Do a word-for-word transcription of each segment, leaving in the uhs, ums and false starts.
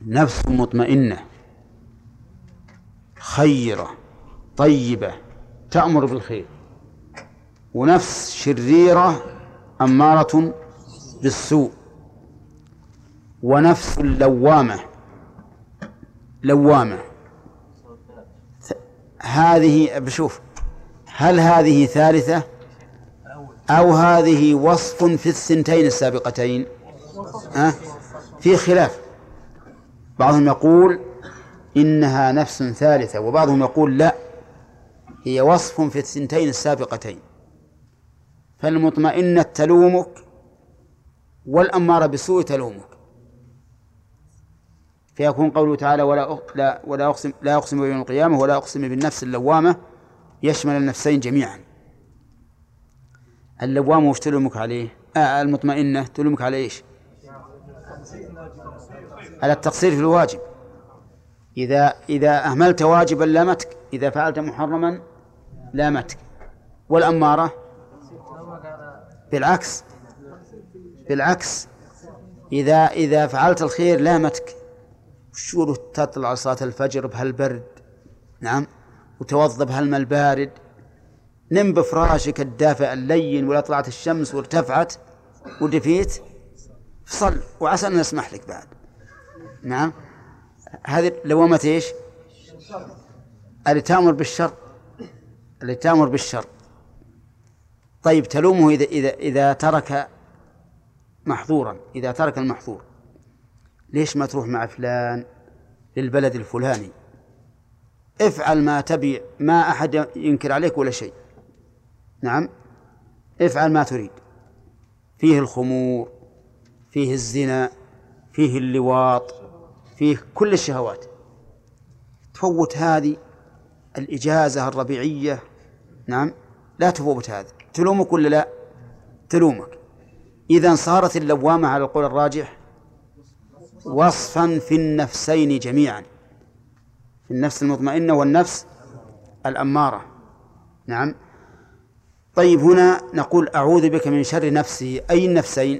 نفس مطمئنة خيرة طيبة تأمر بالخير، ونفس شريرة أمارة بالسوء، ونفس لوامة لوامة. هذه بشوف هل هذه ثالثة أو هذه وصف في الثنتين السابقتين؟ أه؟ في خلاف، بعضهم يقول إنها نفس ثالثة، وبعضهم يقول لا، هي وصف في الثنتين السابقتين. فالمطمئنة تلومك والأمارة بالسوء تلومك، فيكون قوله تعالى ولا لا ولا أقسم لا أقسم بيوم القيامة ولا أقسم بالنفس اللوامة يشمل النفسين جميعا. اللوامة وش تلومك عليه؟ آه المطمئنة تلومك على إيش؟ على التقصير في الواجب. إذا إذا أهملت واجبا لامتك، إذا فعلت محرما لامتك. والأمارة بالعكس بالعكس إذا إذا فعلت الخير لامتك. شو تطلع صلاة الفجر بهالبرد، نعم، وتوضأ بهالماء البارد، نم بفراشك الدافئ اللين، ولا طلعت الشمس وارتفعت ودفيت، صل وعسى أن نسمح لك بعد. نعم، هذه لوامة إيش؟ اللي تأمر بالشر اللي تأمر بالشر. طيب تلومه إذا إذا إذا ترك محظورا، إذا ترك المحظور، ليش ما تروح مع فلان للبلد الفلاني، افعل ما تبي، ما أحد ينكر عليك ولا شيء، نعم، افعل ما تريد، فيه الخمور، فيه الزنا، فيه اللواط، فيه كل الشهوات، تفوت هذه الإجازة الربيعية، نعم، لا تفوت هذا. تلومك ولا لا؟ تلومك. إذن صارت اللوامة على القول الراجح وصفا في النفسين جميعا، في النفس المطمئنة والنفس الأمارة، نعم. طيب هنا نقول أعوذ بك من شر نفسي، أي النفسين؟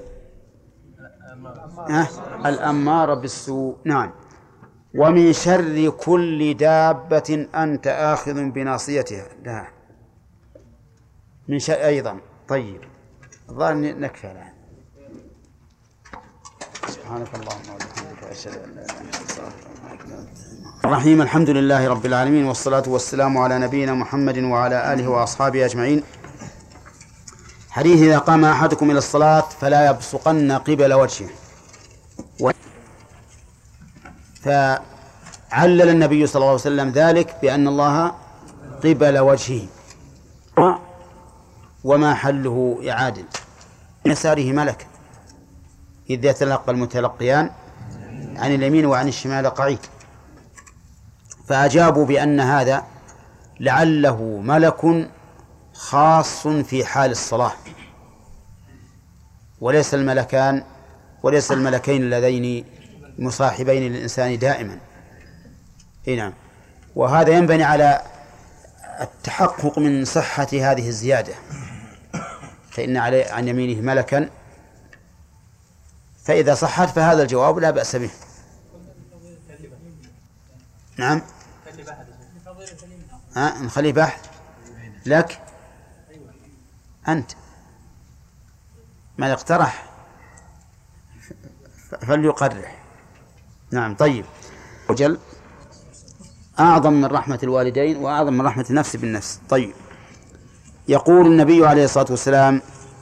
أه؟ الأمارة بالسوء، نعم. ومن شر كل دابة أنت آخذ بناصيتها، لا، من شر أيضا. طيب الظاهر نكفي الآن. سبحانك اللهم وبحمدك أشهد أن لا إله إلا أنت. الرحيم. الحمد لله رب العالمين، والصلاة والسلام على نبينا محمد وعلى آله وأصحابه أجمعين. حديث إذا قام أحدكم إلى الصلاة فلا يبصقن قبل وجهه. و... فعلل النبي صلى الله عليه وسلم ذلك بأن الله قبل وجهه، وما حله يعادل يساره ملك، إذ يتلقى المتلقيان عن اليمين وعن الشمال قعيد. فأجابوا بأن هذا لعله ملك خاص في حال الصلاة، وليس الملكان وليس الملكين اللذين مصاحبين للإنسان دائما. نعم. وهذا ينبني على التحقق من صحة هذه الزيادة، فإن عليه عن يمينه ملكا، فإذا صحت فهذا الجواب لا بأس به. نعم. ها نخليه بحث لك أنت، ما يقترح فليقرح. نعم. طيب وجل أعظم من رحمة الوالدين وأعظم من رحمة النفس بالنفس. طيب يقول النبي عليه الصلاة والسلام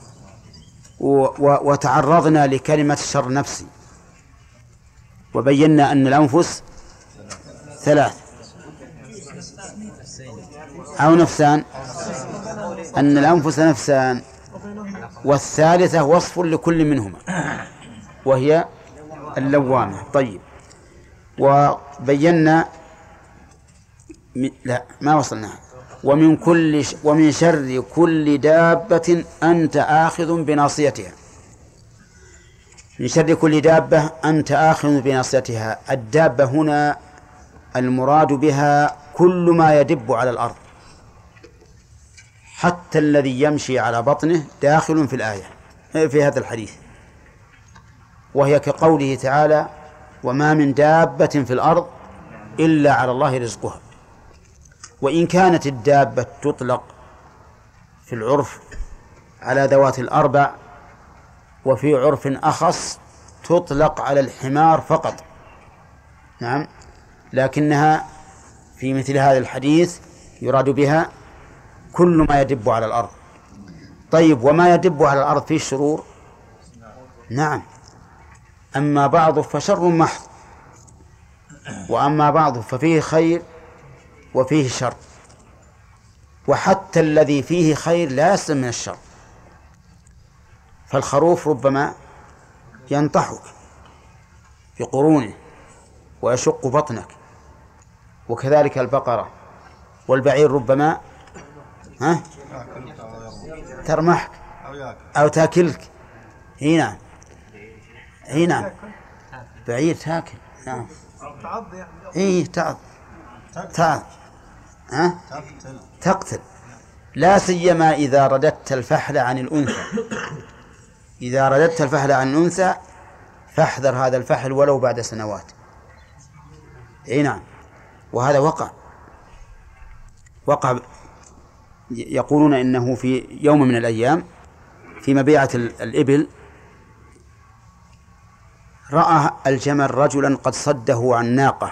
وتعرضنا لكلمة شر نفسي، وبينا أن الأنفس ثلاث أو نفسان، أن الأنفس نفسان، والثالثة وصف لكل منهما وهي اللوامة. طيب وبينا لا ما وصلنا. ومن كل ش... ومن شر كل دابة أنت آخذ بناصيتها. من شر كل دابة أنت آخذ بناصيتها. الدابة هنا المراد بها كل ما يدب على الأرض، حتى الذي يمشي على بطنه داخل في الآية في هذا الحديث، وهي كقوله تعالى وما من دابة في الأرض إلا على الله رزقها. وإن كانت الدابة تطلق في العرف على ذوات الأربع، وفي عرف أخص تطلق على الحمار فقط، نعم، لكنها في مثل هذا الحديث يراد بها كل ما يدب على الأرض. طيب، وما يدب على الأرض فيه شرور؟ نعم، أما بعضه فشر محض، وأما بعضه ففيه خير وفيه شر، وحتى الذي فيه خير لا يسلم من الشر. فالخروف ربما ينطحك بقرونه ويشق بطنك، وكذلك البقرة، والبعير ربما ها ترمحك أو تاكلك. هنا هنا بعير تاكل، نعم، إيه تعض تعض ها تقتل، لا سيما إذا رددت الفحل عن الأنثى. إذا رددت الفحل عن الأنثى فاحذر هذا الفحل ولو بعد سنوات. إيه نعم، وهذا وقع وقع يقولون إنه في يوم من الأيام في مبيعة الإبل رأى الجمل رجلا قد صده عن ناقة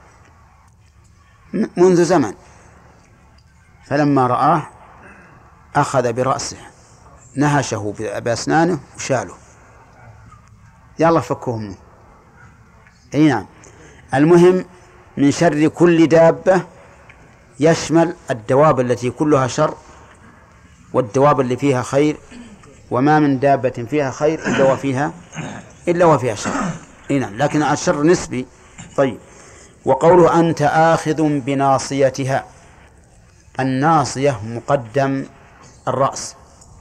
منذ زمن، فلما رآه أخذ برأسه نهشه بأسنانه وشاله، يلا فكوه منه. أي نعم. المهم من شر كل دابة يشمل الدواب التي كلها شر والدواب اللي فيها خير، وما من دابة فيها خير إلا وفيها إلا وفيها شر. أي نعم، لكن الشر نسبي. طيب، وقوله أنت آخذ بناصيتها، الناصية مقدم الرأس،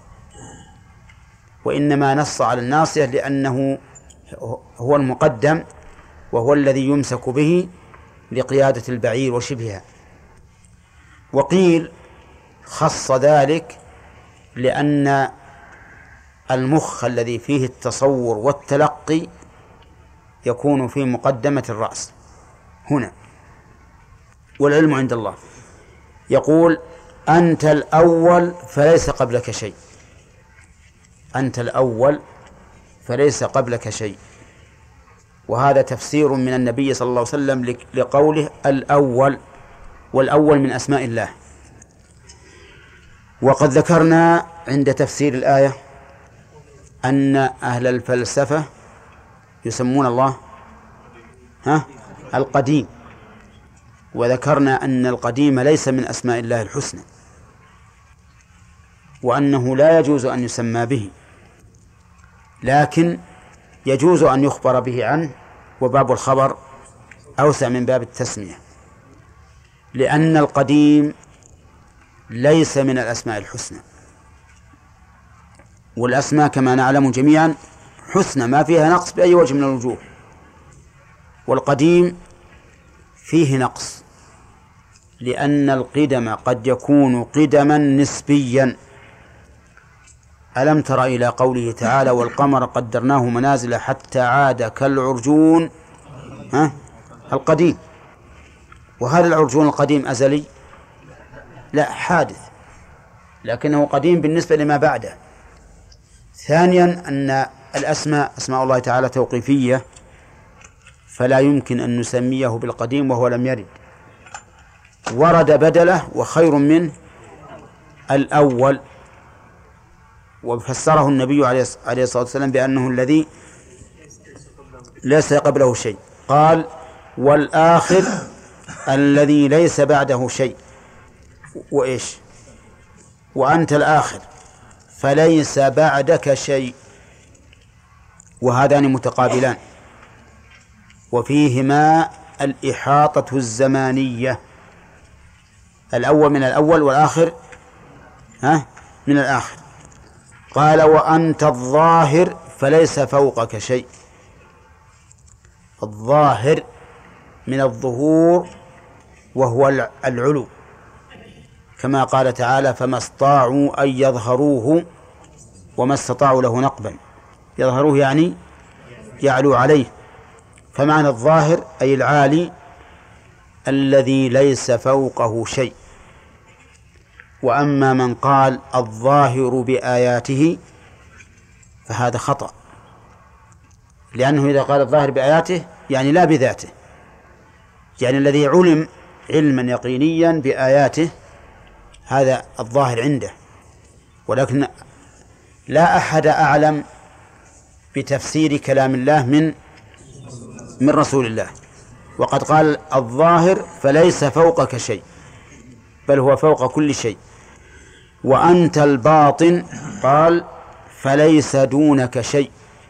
وإنما نص على الناصية لأنه هو المقدم وهو الذي يمسك به لقيادة البعير وشبهها. وقيل خص ذلك لأن المخ الذي فيه التصور والتلقي يكون في مقدمة الرأس هنا، والعلم عند الله. يقول أنت الأول فليس قبلك شيء، أنت الأول فليس قبلك شيء، وهذا تفسير من النبي صلى الله عليه وسلم لقوله الأول، والأول من أسماء الله. وقد ذكرنا عند تفسير الآية أن أهل الفلسفة يسمون الله ها القديم، وذكرنا أن القديم ليس من أسماء الله الحسنى، وأنه لا يجوز أن يسمى به، لكن يجوز أن يخبر به عنه، وباب الخبر أوسع من باب التسمية، لأن القديم ليس من الأسماء الحسنى، والأسماء كما نعلم جميعا حسنى ما فيها نقص بأي وجه من الوجوه، والقديم فيه نقص، لأن القدم قد يكون قدما نسبيا. ألم تر إلى قوله تعالى والقمر قدرناه منازل حتى عاد كالعرجون ها القديم. وهذا العرجون القديم أزلي؟ لا، حادث، لكنه قديم بالنسبة لما بعده. ثانيا أن الأسماء أسماء الله تعالى توقيفية، فلا يمكن أن نسميه بالقديم وهو لم يرد، ورد بدله وخير منه الأول، وفسره النبي عليه الصلاة والسلام بأنه الذي ليس قبله شيء، قال والآخر الذي ليس بعده شيء، وإيش وأنت الآخر فليس بعدك شيء، وهذان متقابلان، وفيهما الإحاطة الزمانية، الأول من الأول والآخر ها من الآخر. قال وأنت الظاهر فليس فوقك شيء، الظاهر من الظهور وهو العلو، كما قال تعالى فما استطاعوا أن يظهروه وما استطاعوا له نقبا. يظهروه يعني يعلو عليه، فمعنى الظاهر أي العالي الذي ليس فوقه شيء. وأما من قال الظاهر بآياته فهذا خطأ، لأنه إذا قال الظاهر بآياته يعني لا بذاته، يعني الذي علم علما يقينيا بآياته هذا الظاهر عنده، ولكن لا أحد أعلم بتفسير كلام الله من من رسول الله. وقد قال الظاهر فليس فوقك شيء بل هو فوق كل شيء. وأنت الباطن قال فليس دونك شيء،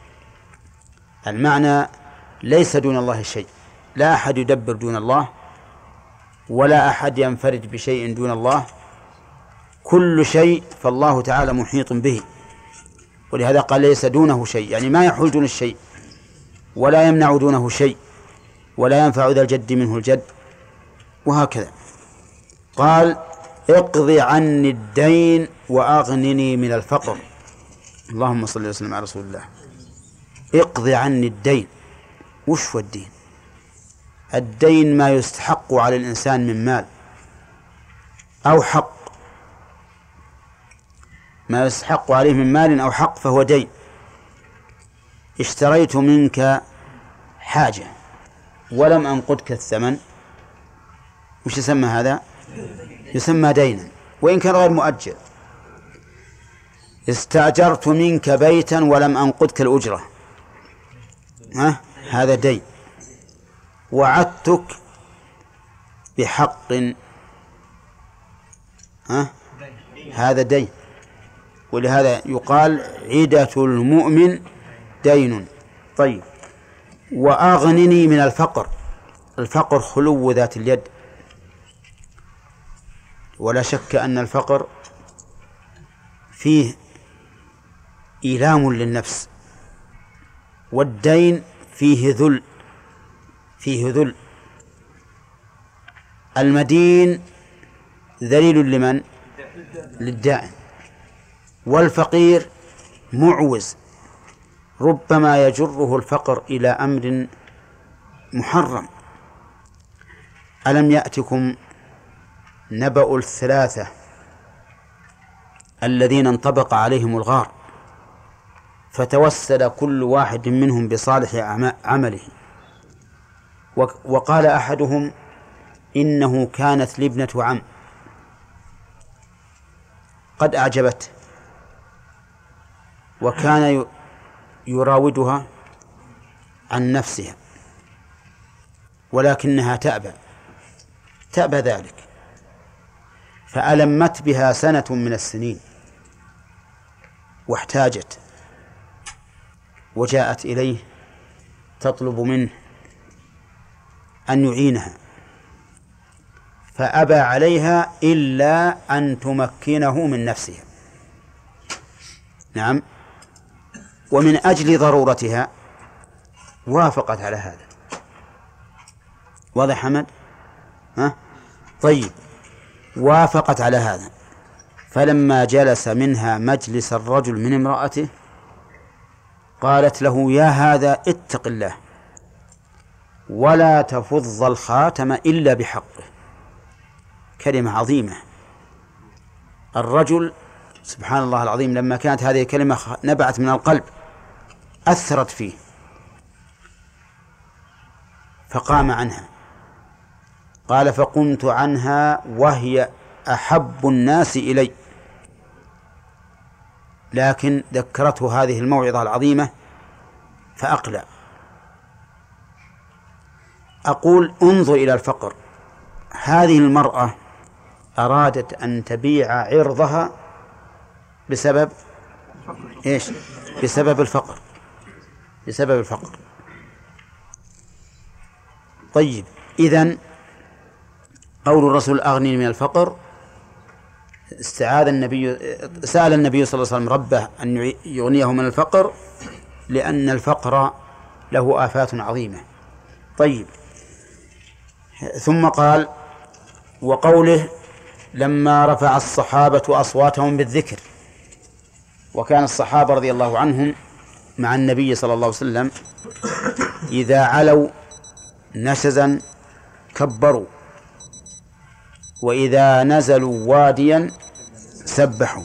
المعنى ليس دون الله شيء، لا أحد يدبر دون الله ولا أحد ينفرد بشيء دون الله، كل شيء فالله تعالى محيط به. ولهذا قال ليس دونه شيء، يعني ما يحول دون الشيء ولا يمنع دونه شيء ولا ينفع ذا الجد منه الجد، وهكذا. قال اقض عني الدين وأغنني من الفقر. اللهم صل وسلم على رسول الله. اقض عني الدين، وش هو الدين؟ الدين ما يستحق على الإنسان من مال أو حق، ما يستحق عليه من مال أو حق فهو دين. اشتريت منك حاجة ولم أنقدك الثمن، وش يسمى هذا؟ يسمى دينا وإن كان غير مؤجل. استأجرت منك بيتا ولم أنقدك الأجرة، ها؟ هذا دين. وعدتك بحق، ها؟ هذا دين. ولهذا يقال عدة المؤمن دين. طيب، وأغنني من الفقر. الفقر خلو ذات اليد، ولا شك أن الفقر فيه إيلام للنفس، والدين فيه ذل، فيه ذل. المدين ذليل لمن؟ للدائن. والفقير معوز، ربما يجره الفقر إلى أمر محرم. ألم يأتكم نبأ الثلاثة الذين انطبق عليهم الغار فتوسل كل واحد منهم بصالح عمله، وقال أحدهم إنه كانت لي ابنة عم قد أعجبته وكان يراودها عن نفسها ولكنها تأبى تأبى ذلك، فألمت بها سنة من السنين واحتاجت وجاءت إليه تطلب منه أن يعينها، فأبى عليها إلا أن تمكنه من نفسها. نعم، ومن أجل ضرورتها وافقت على هذا. واضح حمد؟ ها؟ طيب، وافقت على هذا. فلما جلس منها مجلس الرجل من امرأته قالت له يا هذا اتق الله ولا تفض الخاتم إلا بحقه. كلمة عظيمة. الرجل سبحان الله العظيم لما كانت هذه الكلمة نبعت من القلب أثرت فيه فقام عنها. قال فقمت عنها وهي أحب الناس إلي، لكن ذكرته هذه الموعظة العظيمة فأقلع. أقول انظر إلى الفقر. هذه المرأة أرادت أن تبيع عرضها بسبب إيش؟ بسبب الفقر، بسبب الفقر. طيب، إذن قول الرسول أغني من الفقر، استعاذ النبي سأل النبي صلى الله عليه وسلم ربه أن يغنيه من الفقر لأن الفقر له آفات عظيمة. طيب، ثم قال وقوله لما رفع الصحابة أصواتهم بالذكر، وكان الصحابة رضي الله عنهم مع النبي صلى الله عليه وسلم إذا علوا نشزا كبروا، وإذا نزلوا واديا سبحوا.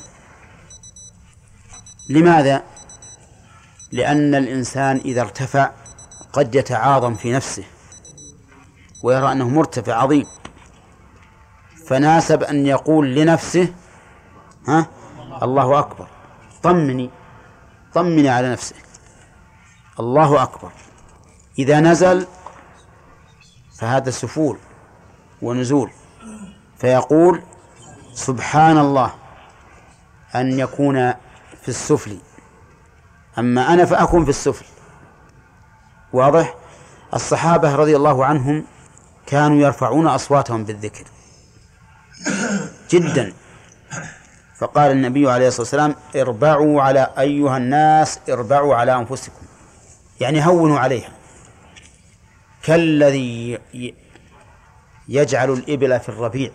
لماذا؟ لأن الإنسان إذا ارتفع قد يتعاظم في نفسه ويرى أنه مرتفع عظيم، فناسب أن يقول لنفسه ها الله أكبر، طمني طمني على نفسك، الله أكبر. إذا نزل فهذا سفول ونزول، فيقول سبحان الله أن يكون في السفل، أما أنا فأكون في السفل. واضح؟ الصحابة رضي الله عنهم كانوا يرفعون أصواتهم بالذكر جدا، فقال النبي عليه الصلاة والسلام اربعوا على أيها الناس اربعوا على أنفسكم، يعني هونوا عليها، كالذي يجعل الإبل في الربيع.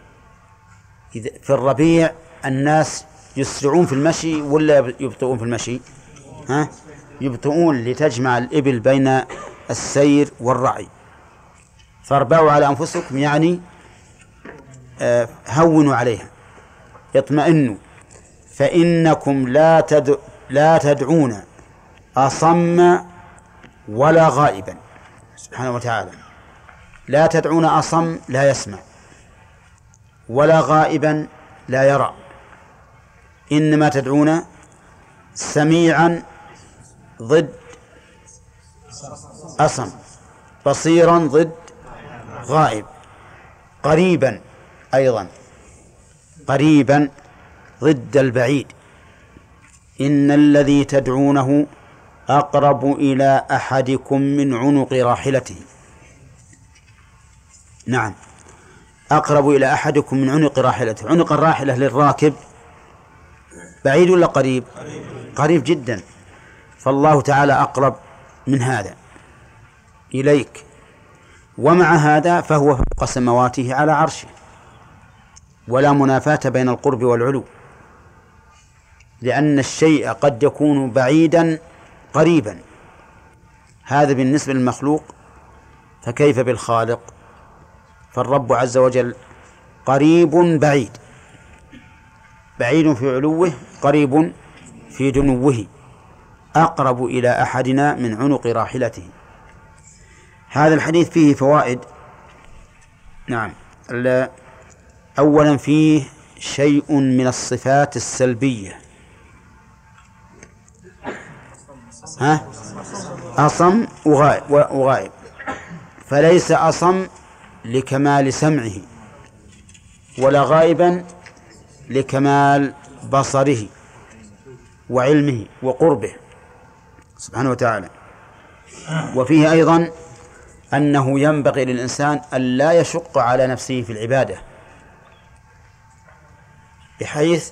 في الربيع الناس يسرعون في المشي ولا يبطئون في المشي؟ ها؟ يبطئون لتجمع الإبل بين السير والرعي. فاربعوا على أنفسكم يعني آه هونوا عليها، اطمئنوا، فإنكم لا تد... لا تدعون أصم ولا غائبا. سبحانه وتعالى لا تدعون أصم لا يسمع، ولا غائبا لا يرى، إنما تدعون سميعا ضد أصم، بصيرا ضد غائب، قريبا أيضا قريبا ضد البعيد. إن الذي تدعونه أقرب إلى أحدكم من عنق راحلته. نعم، أقرب إلى أحدكم من عنق راحلته. عنق الراحلة للراكب بعيد ولا قريب؟ قريب جدا، فالله تعالى أقرب من هذا إليك، ومع هذا فهو فوق سمواته على عرشه، ولا منافاة بين القرب والعلو، لأن الشيء قد يكون بعيدا قريبا، هذا بالنسبة للمخلوق، فكيف بالخالق؟ فالرب عز وجل قريب بعيد، بعيد في علوه قريب في دنوه، أقرب إلى أحدنا من عنق راحلته. هذا الحديث فيه فوائد. نعم، أولا فيه شيء من الصفات السلبية. ها؟ أصم وغائب، فليس أصم لكمال سمعه، ولا غائبا لكمال بصره وعلمه وقربه سبحانه وتعالى. وفيه أيضا أنه ينبغي للإنسان أن لا يشق على نفسه في العبادة، بحيث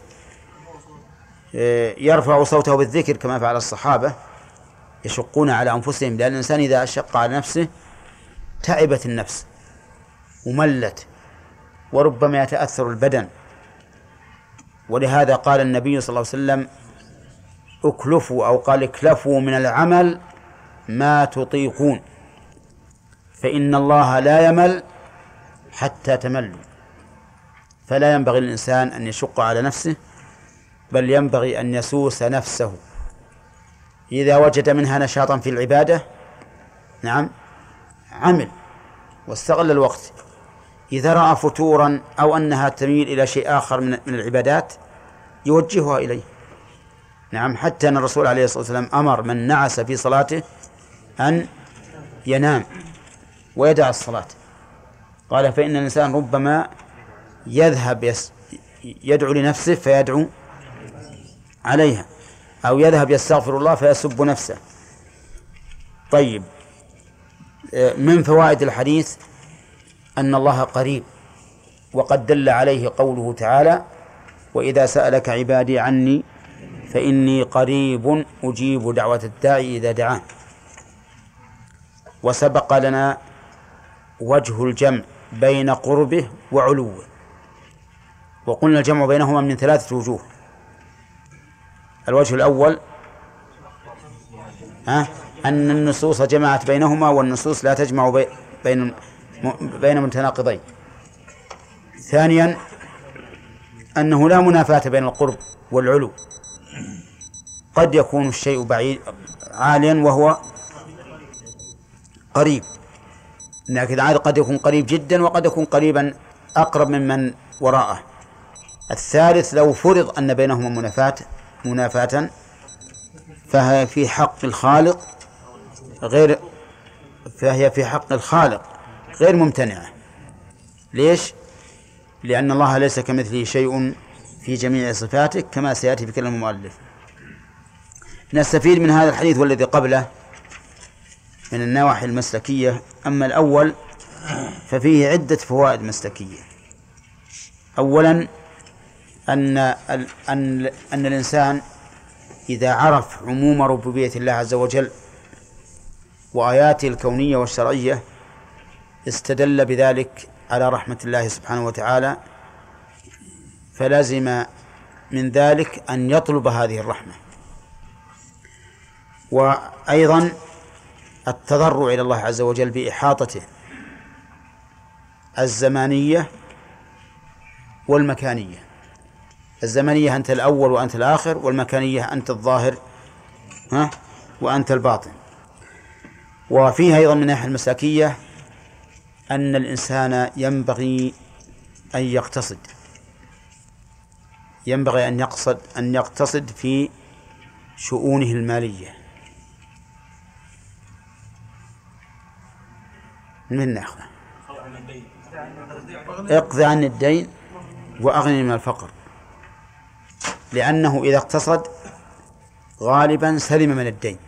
يرفع صوته بالذكر كما فعل الصحابة، يشقون على أنفسهم، لأن الإنسان إذا شق على نفسه تعبت النفس وملت، وربما يتأثر البدن. ولهذا قال النبي صلى الله عليه وسلم اكلفوا، أو قال اكلفوا من العمل ما تطيقون، فإن الله لا يمل حتى تملوا. فلا ينبغي للإنسان أن يشق على نفسه، بل ينبغي أن يسوس نفسه. إذا وجد منها نشاطا في العبادة نعم عمل واستغل الوقت، إذا رأى فتورا أو أنها تميل إلى شيء آخر من العبادات يوجهها إليه. نعم، حتى أن الرسول عليه الصلاة والسلام أمر من نعس في صلاته أن ينام ويدع الصلاة، قال فإن الإنسان ربما يذهب يس يدعو لنفسه فيدعو عليها، أو يذهب يستغفر الله فيسب نفسه. طيب، من فوائد الحديث أن الله قريب، وقد دل عليه قوله تعالى وإذا سألك عبادي عني فإني قريب أجيب دعوة الداعي إذا دعان. وسبق لنا وجه الجمع بين قربه وعلوه، وقلنا الجمع بينهما من ثلاثة وجوه. الوجه الأول ها أن النصوص جمعت بينهما والنصوص لا تجمع بين بين متناقضين. ثانيا أنه لا منافاة بين القرب والعلو، قد يكون الشيء بعيد عاليا وهو قريب، لكن عاد قد يكون قريب جدا وقد يكون قريبا أقرب ممن وراءه. الثالث لو فرض أن بينهما منافاة منافاة فهي في حق الخالق غير فهي في حق الخالق غير ممتنعة. ليش؟ لأن الله ليس كمثله شيء في جميع صفاته كما سيأتي في كلام المؤلف. نستفيد من هذا الحديث والذي قبله من النواحي المسلكية. أما الأول ففيه عدة فوائد مسلكية. أولا أن أن أن الإنسان إذا عرف عموم ربوبية الله عز وجل وآياته الكونية والشرعية استدل بذلك على رحمة الله سبحانه وتعالى، فلازم من ذلك أن يطلب هذه الرحمة. وأيضا التضرع إلى الله عز وجل بإحاطته الزمانية والمكانية. الزمنية أنت الأول وأنت الآخر، والمكانية أنت الظاهر ها وأنت الباطن. وفيها أيضا من الناحية المسلكية أن الإنسان ينبغي أن يقتصد ينبغي أن يقصد أن يقتصد في شؤونه المالية. من ناخذ اقضي عن الدين وأغني من الفقر، لأنه إذا اقتصد غالبا سلم من الدين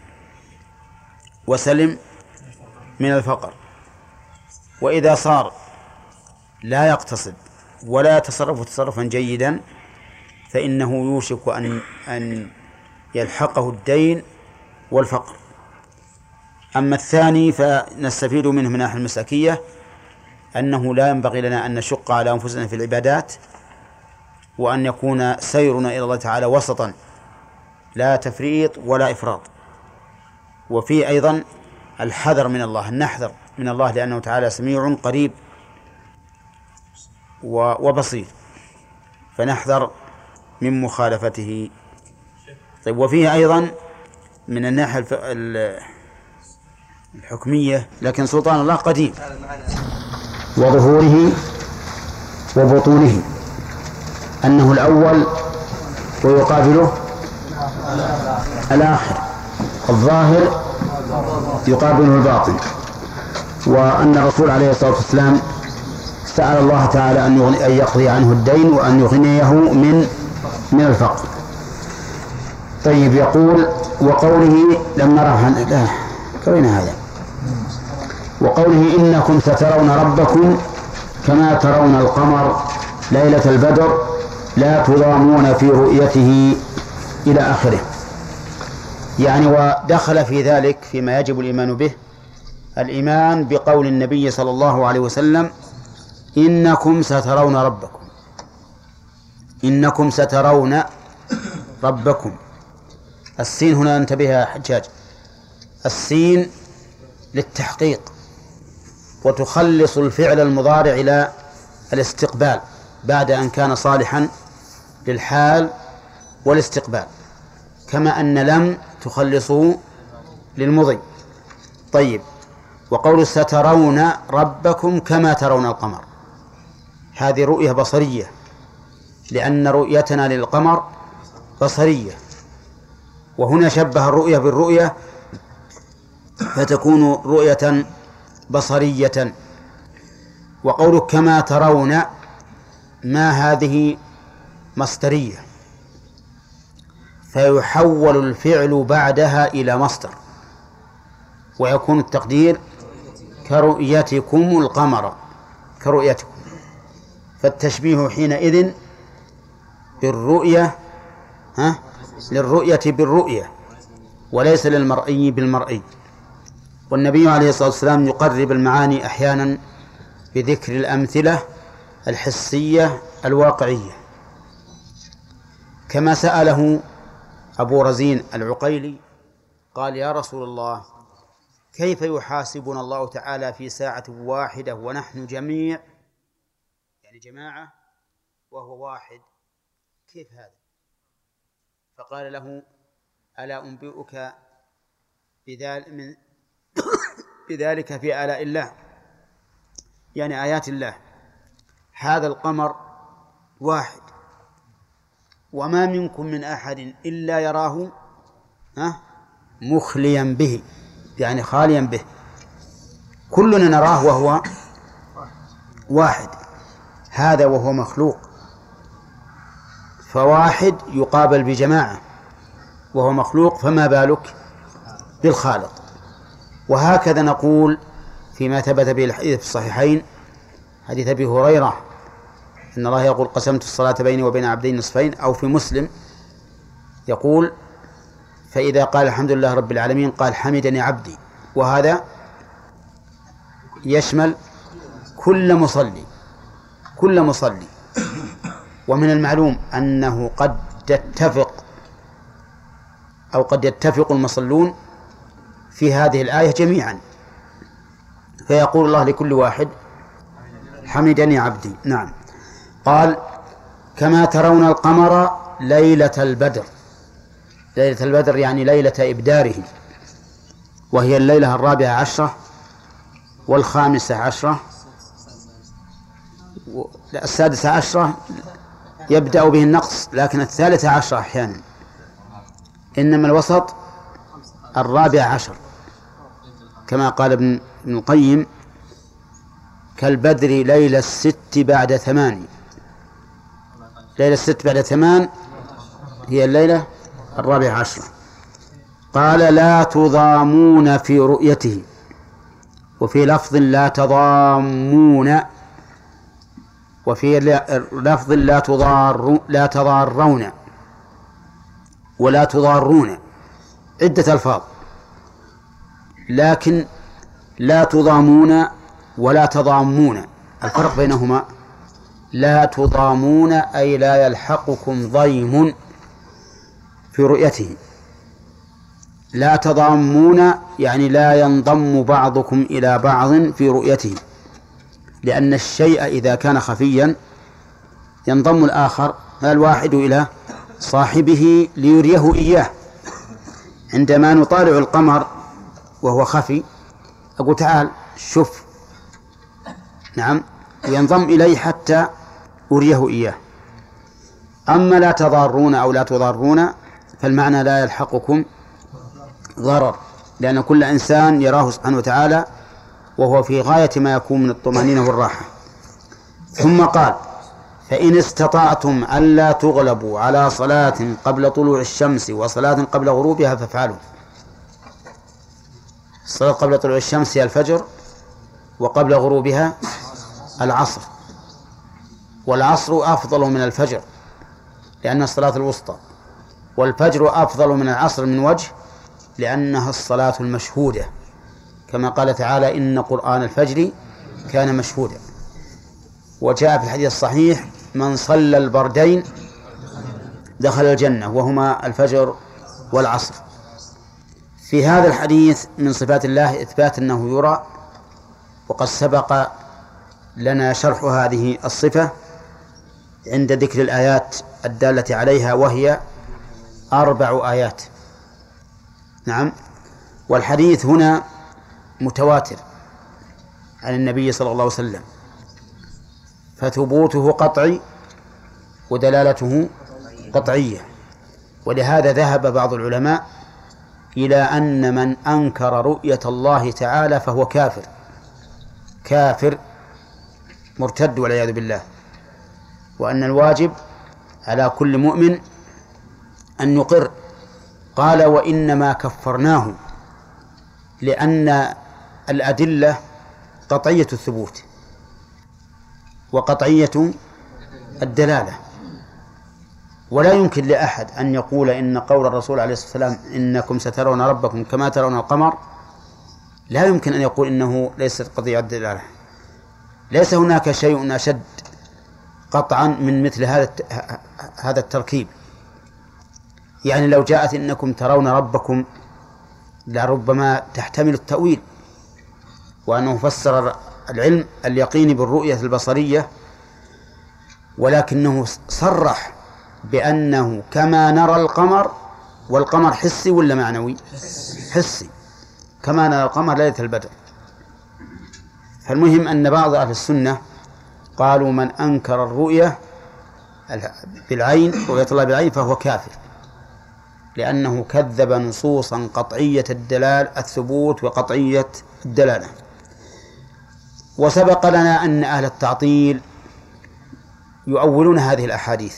وسلم من الفقر. وإذا صار لا يقتصد ولا يتصرف تصرفا جيدا فإنه يوشك أن أن يلحقه الدين والفقر. أما الثاني فنستفيد منه من الناحية المسلكية أنه لا ينبغي لنا أن نشق على أنفسنا في العبادات، وأن يكون سيرنا إلى الله تعالى وسطا لا تفريط ولا إفراط. وفي أيضا الحذر من الله، نحذر من الله لأنه تعالى سميع قريب وبصير، فنحذر من مخالفته. طيب وفيه أيضا من الناحية الحكمية لكن سلطان الله قديم وظهوره وبطونه، أنه الأول ويقابله الآخر، الظاهر يقابله الباطن. وأن الرسول عليه الصلاة والسلام سأل الله تعالى أن يقضي عنه الدين وأن يغنيه من من الفقر. طيب يقول وقوله لما رفع لا كرينا هذا وقوله إنكم سترون ربكم كما ترون القمر ليلة البدر لا تضامون في رؤيته إلى آخره. يعني ودخل في ذلك فيما يجب الإيمان به الإيمان بقول النبي صلى الله عليه وسلم إنكم سترون ربكم. إنكم سترون ربكم. السين هنا انتبه يا حجاج، السين للتحقيق وتخلص الفعل المضارع إلى الاستقبال بعد أن كان صالحا للحال والاستقبال، كما أن لم تخلصه للمضي. طيب وقول سترون ربكم كما ترون القمر، هذه رؤية بصرية لأن رؤيتنا للقمر بصرية، وهنا شبه الرؤية بالرؤية فتكون رؤية بصرية. وقول كما ترون ما هذه مصدرية فيحول الفعل بعدها إلى مصدر ويكون التقدير كرؤيتكم القمر كرؤيتكم، فالتشبيه حينئذ بالرؤية ها للرؤية بالرؤية وليس للمرئي بالمرئي. والنبي عليه الصلاة والسلام يقرب المعاني أحيانا بذكر الأمثلة الحسية الواقعية، كما سأله أبو رزين العقيلي قال يا رسول الله كيف يحاسبنا الله تعالى في ساعة واحدة ونحن جميع، يعني جماعة وهو واحد، كيف هذا؟ فقال له ألا أنبئك بذلك في آلاء الله، يعني آيات الله. هذا القمر واحد وما منكم من أحد إلا يراه مخليا به، يعني خاليا به، كلنا نراه وهو واحد. هذا وهو مخلوق، فواحد يقابل بجماعة وهو مخلوق، فما بالك بالخالق. وهكذا نقول فيما ثبت به الحديث في الصحيحين، حديث أبي هريرة إن الله يقول قسمت الصلاة بيني وبين عبدين نصفين، أو في مسلم يقول فإذا قال الحمد لله رب العالمين قال حمدني عبدي، وهذا يشمل كل مصلي كل مصلي. ومن المعلوم أنه قد تتفق أو قد يتفق المصلون في هذه الآية جميعا، فيقول الله لكل واحد حمدني عبدي. نعم. قال كما ترون القمر ليلة البدر. ليلة البدر يعني ليلة إبداره، وهي الليلة الرابعة عشرة والخامسة عشرة، السادسة عشرة يبدأ به النقص، لكن الثالثة عشرة أحيانا، إنما الوسط الرابع عشر، كما قال ابن القيم كالبدر ليلة الست بعد ثمان. ليلة الست بعد ثمان هي الليلة الرابع عشر. قال لا تضامون في رؤيته، وفي لفظ لا تضامون، وفي لفظ لا تضار لا تضارون ولا تضارون، عدة ألفاظ، لكن لا تضامون ولا تضامون الفرق بينهما لا تضامون أي لا يلحقكم ضيم في رؤيته، لا تضامون يعني لا ينضم بعضكم إلى بعض في رؤيته، لأن الشيء إذا كان خفيا ينضم الآخر الواحد إلى صاحبه ليريه إياه. عندما نطالع القمر وهو خفي أقول تعال شوف، نعم، ينضم إليه حتى أريه إياه. أما لا تضارون أو لا تضارون فالمعنى لا يلحقكم ضرر، لأن كل إنسان يراه سبحانه وتعالى وهو في غاية ما يكون من الطمأنينة والراحة. ثم قال فإن استطعتم ألا تغلبوا على صلاة قبل طلوع الشمس وصلاة قبل غروبها فافعلوا. الصلاة قبل طلوع الشمس هي الفجر، وقبل غروبها العصر، والعصر أفضل من الفجر لأنها الصلاة الوسطى، والفجر أفضل من العصر من وجه لأنها الصلاة المشهودة، كما قال تعالى إن قرآن الفجر كان مشهودا. وجاء في الحديث الصحيح من صلى البردين دخل الجنة، وهما الفجر والعصر. في هذا الحديث من صفات الله إثبات أنه يرى، وقد سبق لنا شرح هذه الصفة عند ذكر الآيات الدالة عليها، وهي أربع آيات. نعم. والحديث هنا متواتر عن النبي صلى الله عليه وسلم، فثبوته قطعي ودلالته قطعية. ولهذا ذهب بعض العلماء إلى أن من أنكر رؤية الله تعالى فهو كافر كافر مرتد والعياذ بالله، وأن الواجب على كل مؤمن أن يقر. قال وإنما كفرناه لأن الأدلة قطعية الثبوت وقطعية الدلالة، ولا يمكن لأحد أن يقول إن قول الرسول عليه الصلاة والسلام إنكم سترون ربكم كما ترون القمر، لا يمكن أن يقول إنه ليست قضية الدلالة. ليس هناك شيء أشد قطعا من مثل هذا هذا التركيب. يعني لو جاءت إنكم ترون ربكم لربما تحتمل التأويل، وأنه فسر العلم اليقيني بالرؤية البصرية، ولكنه صرح بأنه كما نرى القمر، والقمر حسي ولا معنوي؟ حسي، كما نرى القمر ليلة البدر. فالمهم أن بعض أهل السنة قالوا من أنكر الرؤية بالعين، رؤية الله بالعين، فهو كافر، لأنه كذب نصوصا قطعية الدلال الثبوت وقطعية الدلالة. وسبق لنا أن أهل التعطيل يؤولون هذه الأحاديث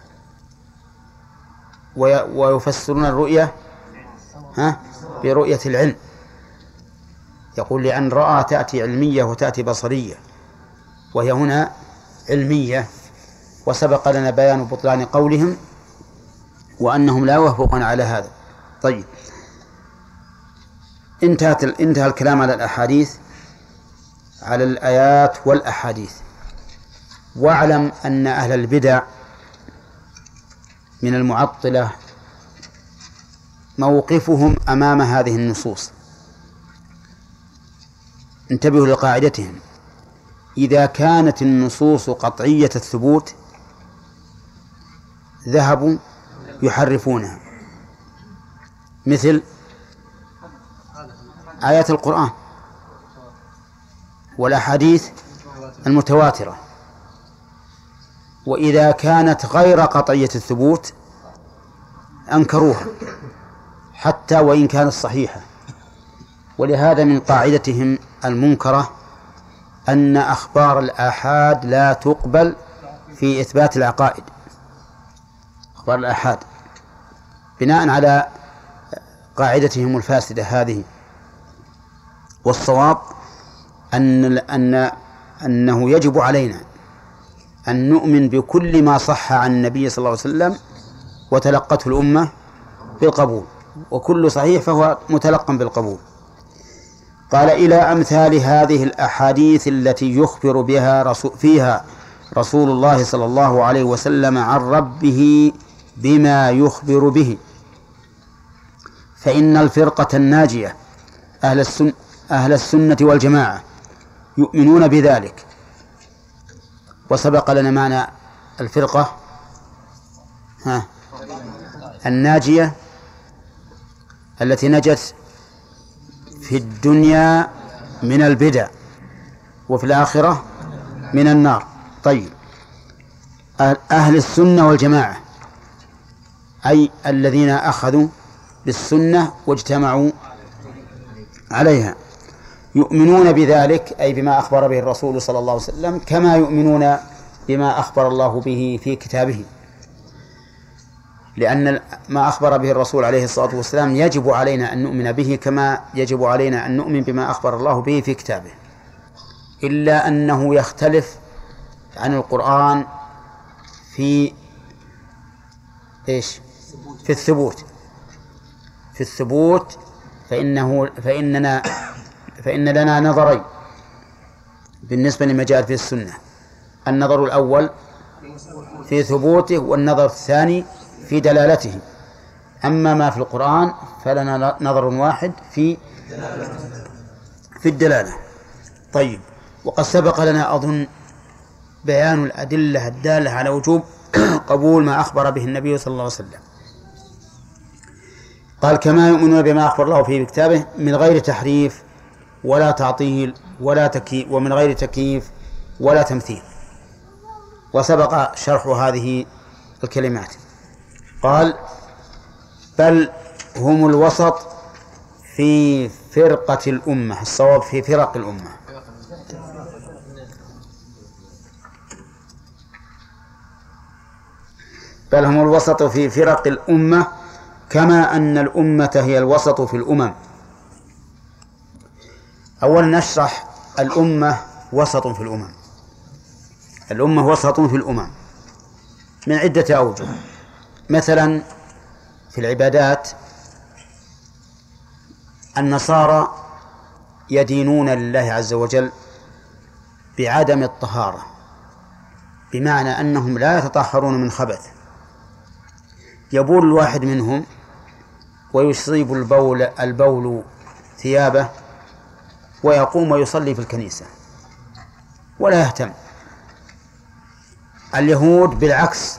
ويفسرون الرؤية ها برؤية العلم. يقول لأن رأى تأتي علمية وتأتي بصرية، وهي هنا علمية، وسبق لنا بيان بطلان قولهم وأنهم لا يوافقون على هذا. طيب، انتهت انتهى الكلام على الأحاديث، على الآيات والأحاديث. واعلم أن أهل البدع من المعطلة موقفهم أمام هذه النصوص، انتبهوا لقاعدتهم، إذا كانت النصوص قطعية الثبوت ذهبوا يحرفونها، مثل آيات القرآن والأحاديث المتواترة. وإذا كانت غير قطعية الثبوت أنكروها حتى وإن كانت صحيحة. ولهذا من قاعدتهم المنكرة أن أخبار الآحاد لا تقبل في إثبات العقائد، أخبار الآحاد، بناء على قاعدتهم الفاسدة هذه. والصواب أن أن أنه يجب علينا أن نؤمن بكل ما صح عن النبي صلى الله عليه وسلم وتلقته الأمة بالقبول، وكل صحيح فهو متلقى بالقبول. قال إلى أمثال هذه الأحاديث التي يخبر بها رسول فيها رسول الله صلى الله عليه وسلم عن ربه بما يخبر به، فإن الفرقة الناجية أهل السنة, أهل السنة والجماعة يؤمنون بذلك. وسبق لنا معنى الفرقة ها الناجية التي نجت في الدنيا من البدع وفي الآخرة من النار. طيب، أهل السنة والجماعة أي الذين أخذوا بالسنة واجتمعوا عليها يؤمنون بذلك، أي بما أخبر به الرسول صلى الله عليه وسلم، كما يؤمنون بما أخبر الله به في كتابه، لأن ما أخبر به الرسول عليه الصلاة والسلام يجب علينا أن نؤمن به كما يجب علينا أن نؤمن بما أخبر الله به في كتابه، إلا أنه يختلف عن القرآن في إيش؟ في الثبوت. في الثبوت فإنه فإننا فإن لنا نظرين بالنسبة لما جاء في السنة: النظر الأول في ثبوته، والنظر الثاني في دلالته. أما ما في القرآن فلنا نظر واحد في في الدلالة. طيب، وقد سبق لنا أظن بيان الأدلة الدالة على وجوب قبول ما أخبر به النبي صلى الله عليه وسلم. قال: كما يؤمنون بما أخبر الله فيه بكتابه من غير تحريف ولا تعطيل ولا تكييف، ومن غير تكييف ولا تمثيل. وسبق شرح هذه الكلمات. قال: بل هم الوسط في فرقة الأمة. الصواب في فرق الأمة. بل هم الوسط في فرق الأمة كما أن الأمة هي الوسط في الأمم. أولا نشرح الأمة وسط في الأمم. الأمة وسط في الأمم من عدة أوجه. مثلا في العبادات النصارى يدينون لله عز وجل بعدم الطهارة، بمعنى أنهم لا يتطهرون من خبث. يبول الواحد منهم ويصيب البول البول ثيابه ويقوم ويصلي في الكنيسة ولا يهتم. اليهود بالعكس،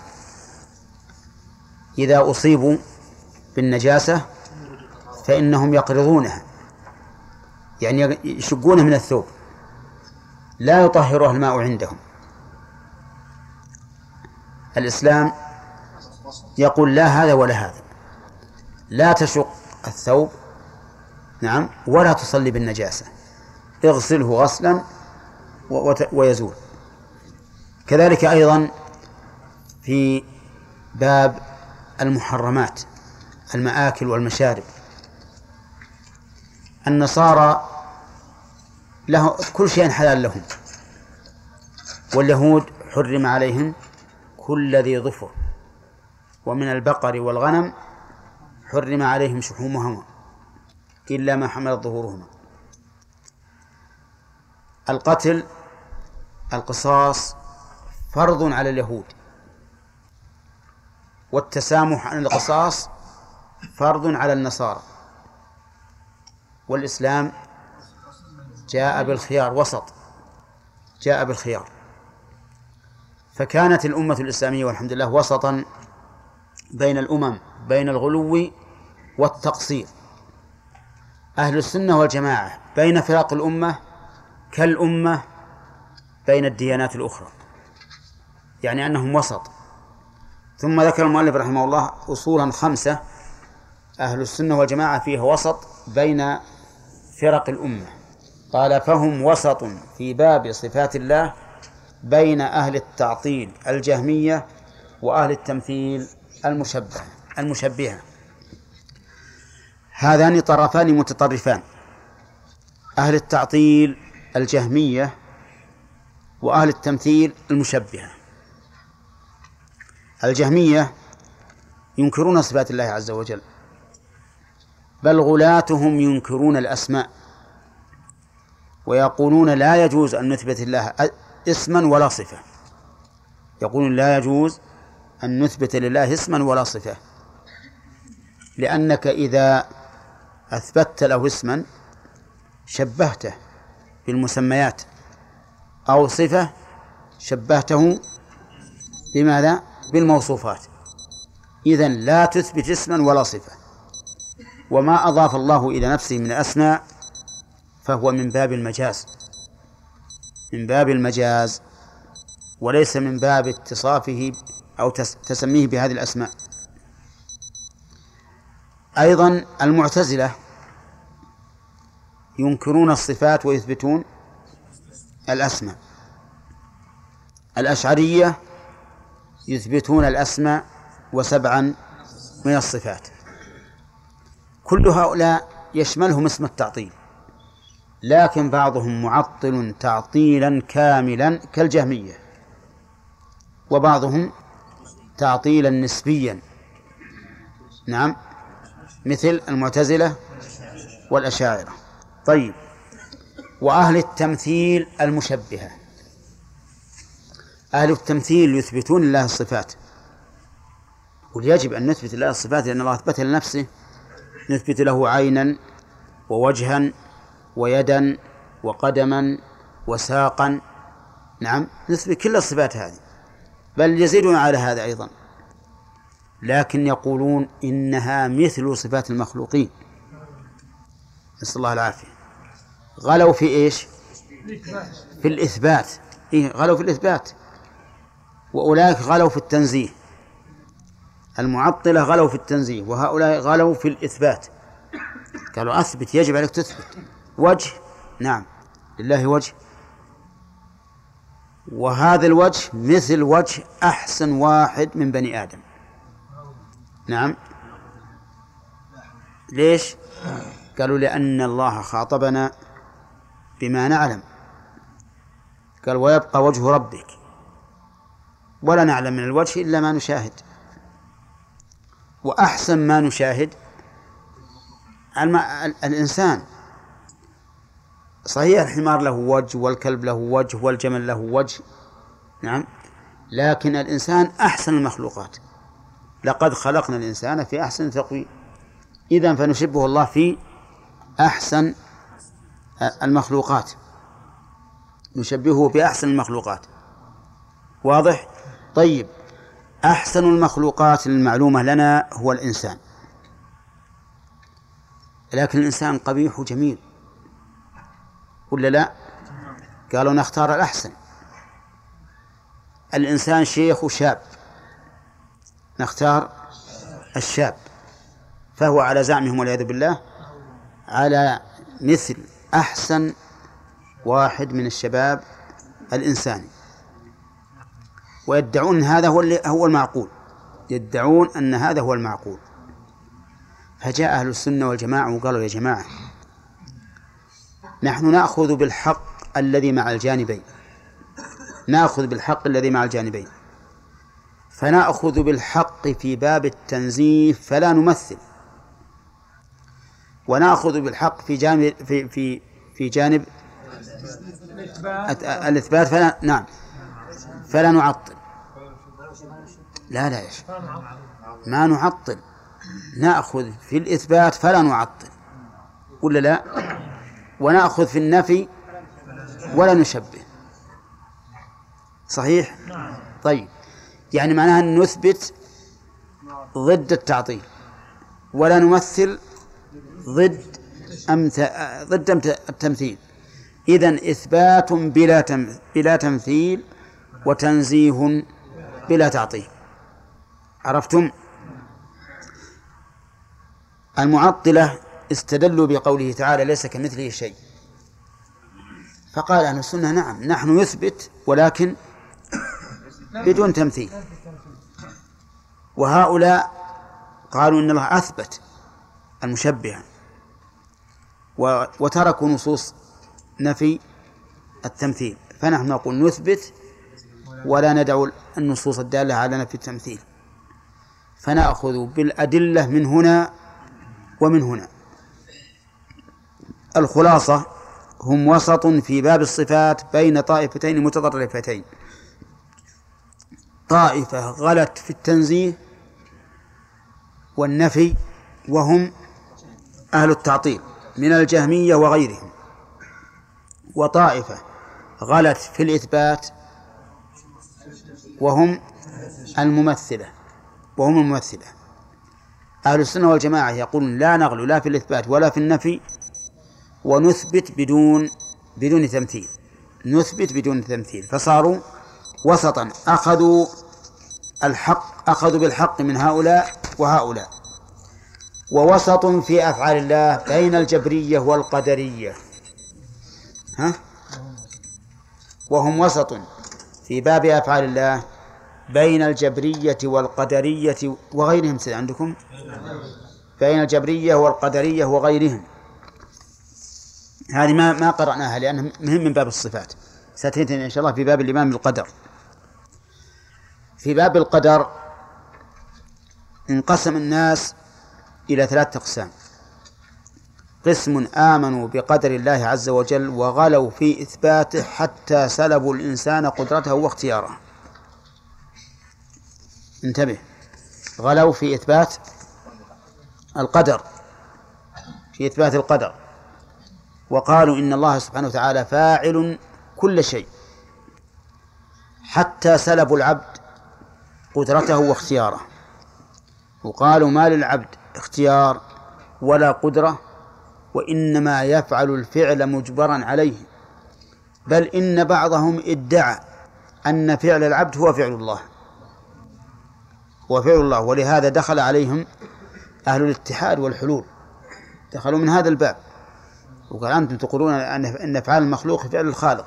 إذا أصيبوا بالنجاسة فإنهم يقرضونها، يعني يشقونها من الثوب، لا يطهرها الماء عندهم. الإسلام يقول لا هذا ولا هذا، لا تشق الثوب، نعم، ولا تصلي بالنجاسة، اغسله غسلا ويزول. كذلك أيضا في باب المحرمات، المآكل والمشارب، النصارى له كل شيء حلال لهم، واليهود حرم عليهم كل ذي ظفر، ومن البقر والغنم حرم عليهم شحومهما إلا ما حملت ظهورهما. القتل القصاص فرض على اليهود، والتسامح عن القصاص فرض على النصارى، والإسلام جاء بالخيار، وسط، جاء بالخيار. فكانت الأمة الإسلامية والحمد لله وسطا بين الأمم، بين الغلو والتقصير. أهل السنة والجماعة بين فراق الأمة كالأمة بين الديانات الأخرى، يعني أنهم وسط. ثم ذكر المؤلف رحمه الله أصولا خمسة أهل السنة والجماعة فيها وسط بين فرق الأمة. قال فهم وسط في باب صفات الله بين أهل التعطيل الجهمية وأهل التمثيل المشبه المشبهة. هذان طرفان متطرفان، أهل التعطيل الجهمية وأهل التمثيل المشبهة. الجهمية ينكرون صفات الله عز وجل، بل غلاتهم ينكرون الأسماء، ويقولون لا يجوز أن نثبت الله اسما ولا صفة. يقولون لا يجوز أن نثبت لله اسما ولا صفة، لأنك إذا أثبتت له اسما شبهته بالمسميات، أو صفة شبهته بماذا؟ بالموصوفات. إذن لا تثبت اسما ولا صفة، وما أضاف الله إلى نفسه من الأسماء فهو من باب المجاز، من باب المجاز، وليس من باب اتصافه أو تسميه بهذه الأسماء. أيضا المعتزلة ينكرون الصفات ويثبتون الأسماء. الأشعرية يثبتون الأسماء وسبعا من الصفات. كل هؤلاء يشملهم اسم التعطيل، لكن بعضهم معطل تعطيلا كاملا كالجهمية، وبعضهم تعطيلا نسبيا، نعم، مثل المعتزلة والأشاعرة. طيب، وأهل التمثيل المشبهة، أهل التمثيل يثبتون لله الصفات، ويجب أن نثبت لله الصفات لأن الله أثبتها لنفسه، نثبت له عينا ووجها ويدا وقدما وساقا، نعم، نثبت كل الصفات هذه، بل يزيدون على هذا أيضا، لكن يقولون إنها مثل صفات المخلوقين، نسأل الله العافية. غلوا في إيش؟ في الإثبات. إيه، غلوا في الإثبات، وأولئك غلوا في التنزيه. المعطلة غلوا في التنزيه، وهؤلاء غلوا في الإثبات. قالوا أثبت، يجب عليك تثبت وجه، نعم، لله وجه، وهذا الوجه مثل وجه أحسن واحد من بني آدم، نعم. ليش؟ قالوا لأن الله خاطبنا بما نعلم، قال ويبقى وجه ربك، ولا نعلم من الوجه إلا ما نشاهد، وأحسن ما نشاهد الإنسان. صحيح الحمار له وجه، والكلب له وجه، والجمل له وجه، نعم، لكن الإنسان أحسن المخلوقات. لقد خلقنا الإنسان في أحسن تقويم. إذن فنشبه الله في أحسن المخلوقات، نشبهه بأحسن المخلوقات. واضح؟ طيب، أحسن المخلوقات المعلومة لنا هو الإنسان، لكن الإنسان قبيح وجميل ولا لا؟ قالوا نختار الأحسن. الإنسان شيخ وشاب، نختار الشاب، فهو على زعمهم والعياذ بالله على مثل أحسن واحد من الشباب الإنساني، ويدعون أن هذا هو هو المعقول، يدعون أن هذا هو المعقول. فجاء أهل السنة والجماعة وقالوا يا جماعة، نحن نأخذ بالحق الذي مع الجانبين، نأخذ بالحق الذي مع الجانبين، فنأخذ بالحق في باب التنزيه فلا نمثل، ونأخذ بالحق في جانب في في في جانب الإثبات فلا نعم فلا نعطل. لا لا إيش ما نعطل، نأخذ في الإثبات فلا نعطل ولا لا، ونأخذ في النفي ولا نشبه. صحيح؟ طيب، يعني معناها أن نثبت ضد التعطيل ولا نمثل ضد أمث... ضد التمثيل. إذن إثبات بلا تم... بلا تمثيل وتنزيه بلا تعطيل. عرفتم؟ المعطلة استدلوا بقوله تعالى ليس كمثله شيء، فقال أهل السنة نعم نحن نثبت ولكن بدون تمثيل. وهؤلاء قالوا إن الله أثبت المشبهة وتركوا نصوص نفي التمثيل، فنحن نقول نثبت ولا ندع النصوص الدالة على نفي التمثيل، فنأخذ بالأدلة من هنا ومن هنا. الخلاصة هم وسط في باب الصفات بين طائفتين متطرفتين، طائفة غلت في التنزيه والنفي وهم أهل التعطيل من الجهمية وغيرهم، وطائفة غلت في الإثبات وهم الممثلة وهم الممثلة. أهل السنة والجماعة يقولون لا نغلو لا في الإثبات ولا في النفي، ونثبت بدون بدون تمثيل، نثبت بدون تمثيل، فصاروا وسطا، أخذوا الحق أخذوا بالحق من هؤلاء وهؤلاء. ووسط في أفعال الله بين الجبرية والقدرية، ها؟ وهم وسط في باب أفعال الله بين الجبرية والقدرية وغيرهم. عندكم بين الجبرية والقدرية وغيرهم، هذه ما ما قرأناها لأنها مهم من باب الصفات، ستأتينا إن شاء الله في باب الإيمان بالقدر. في باب القدر انقسم الناس إلى ثلاثة أقسام: قسم آمنوا بقدر الله عز وجل وغلوا في إثباته حتى سلبوا الإنسان قدرته واختياره. انتبه، غلوا في إثبات القدر، في إثبات القدر، وقالوا إن الله سبحانه وتعالى فاعل كل شيء، حتى سلبوا العبد قدرته واختياره، وقالوا ما للعبد اختيار ولا قدرة، وإنما يفعل الفعل مجبرا عليه، بل إن بعضهم ادعى أن فعل العبد هو فعل الله هو فعل الله ولهذا دخل عليهم أهل الاتحاد والحلول، دخلوا من هذا الباب وقال أنتم تقولون أن أفعال المخلوق فعل الخالق.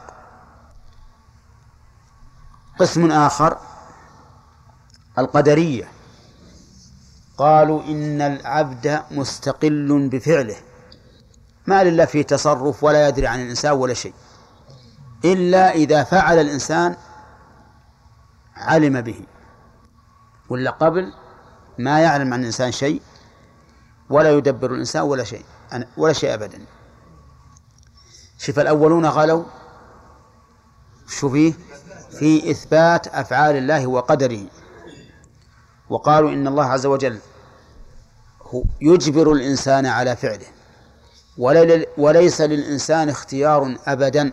قسم آخر القدرية، قالوا إن العبد مستقل بفعله، ما لله فيه تصرف ولا يدري عن الإنسان ولا شيء، إلا إذا فعل الإنسان علم به، ولا قبل ما يعلم عن الإنسان شيء ولا يدبر الإنسان ولا شيء ولا شيء أبدا. شوف الأولون غلوا شو فيه في إثبات أفعال الله وقدره، وقالوا إن الله عز وجل يجبر الإنسان على فعله، وليس للإنسان اختيار أبدا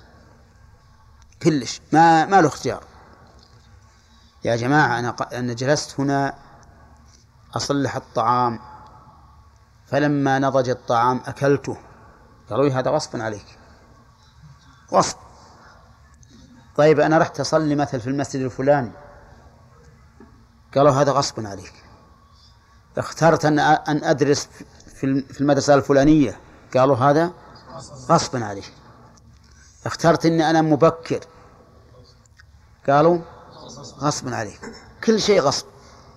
كلش، ما ما له اختيار. يا جماعة أنا أنا جلست هنا أصلح الطعام، فلما نضج الطعام أكلته، قالوا لي هذا غصب عليك، غصب. طيب أنا رحت أصلي مثل في المسجد الفلاني، قالوا هذا غصب عليك. اخترت أن أن أدرس في المدرسة الفلانية، قالوا هذا غصب عليك. اخترت أني أنا مبكر، قالوا غصب عليك. كل شيء غصب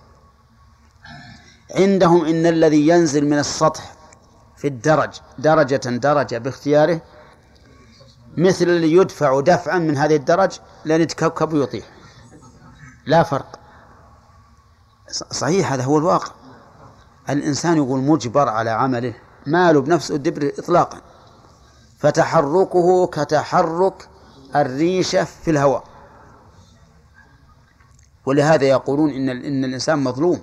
عندهم. إن الذي ينزل من السطح في الدرج درجة درجة باختياره مثل اللي يدفع دفعا من هذه الدرج لأن يتكبكب ويطيح، لا فرق. صحيح، هذا هو الواقع. الإنسان يقول مجبر على عمله، ما له بنفسه الدبر إطلاقا، فتحركه كتحرك الريشة في الهواء. ولهذا يقولون إن إن الإنسان مظلوم،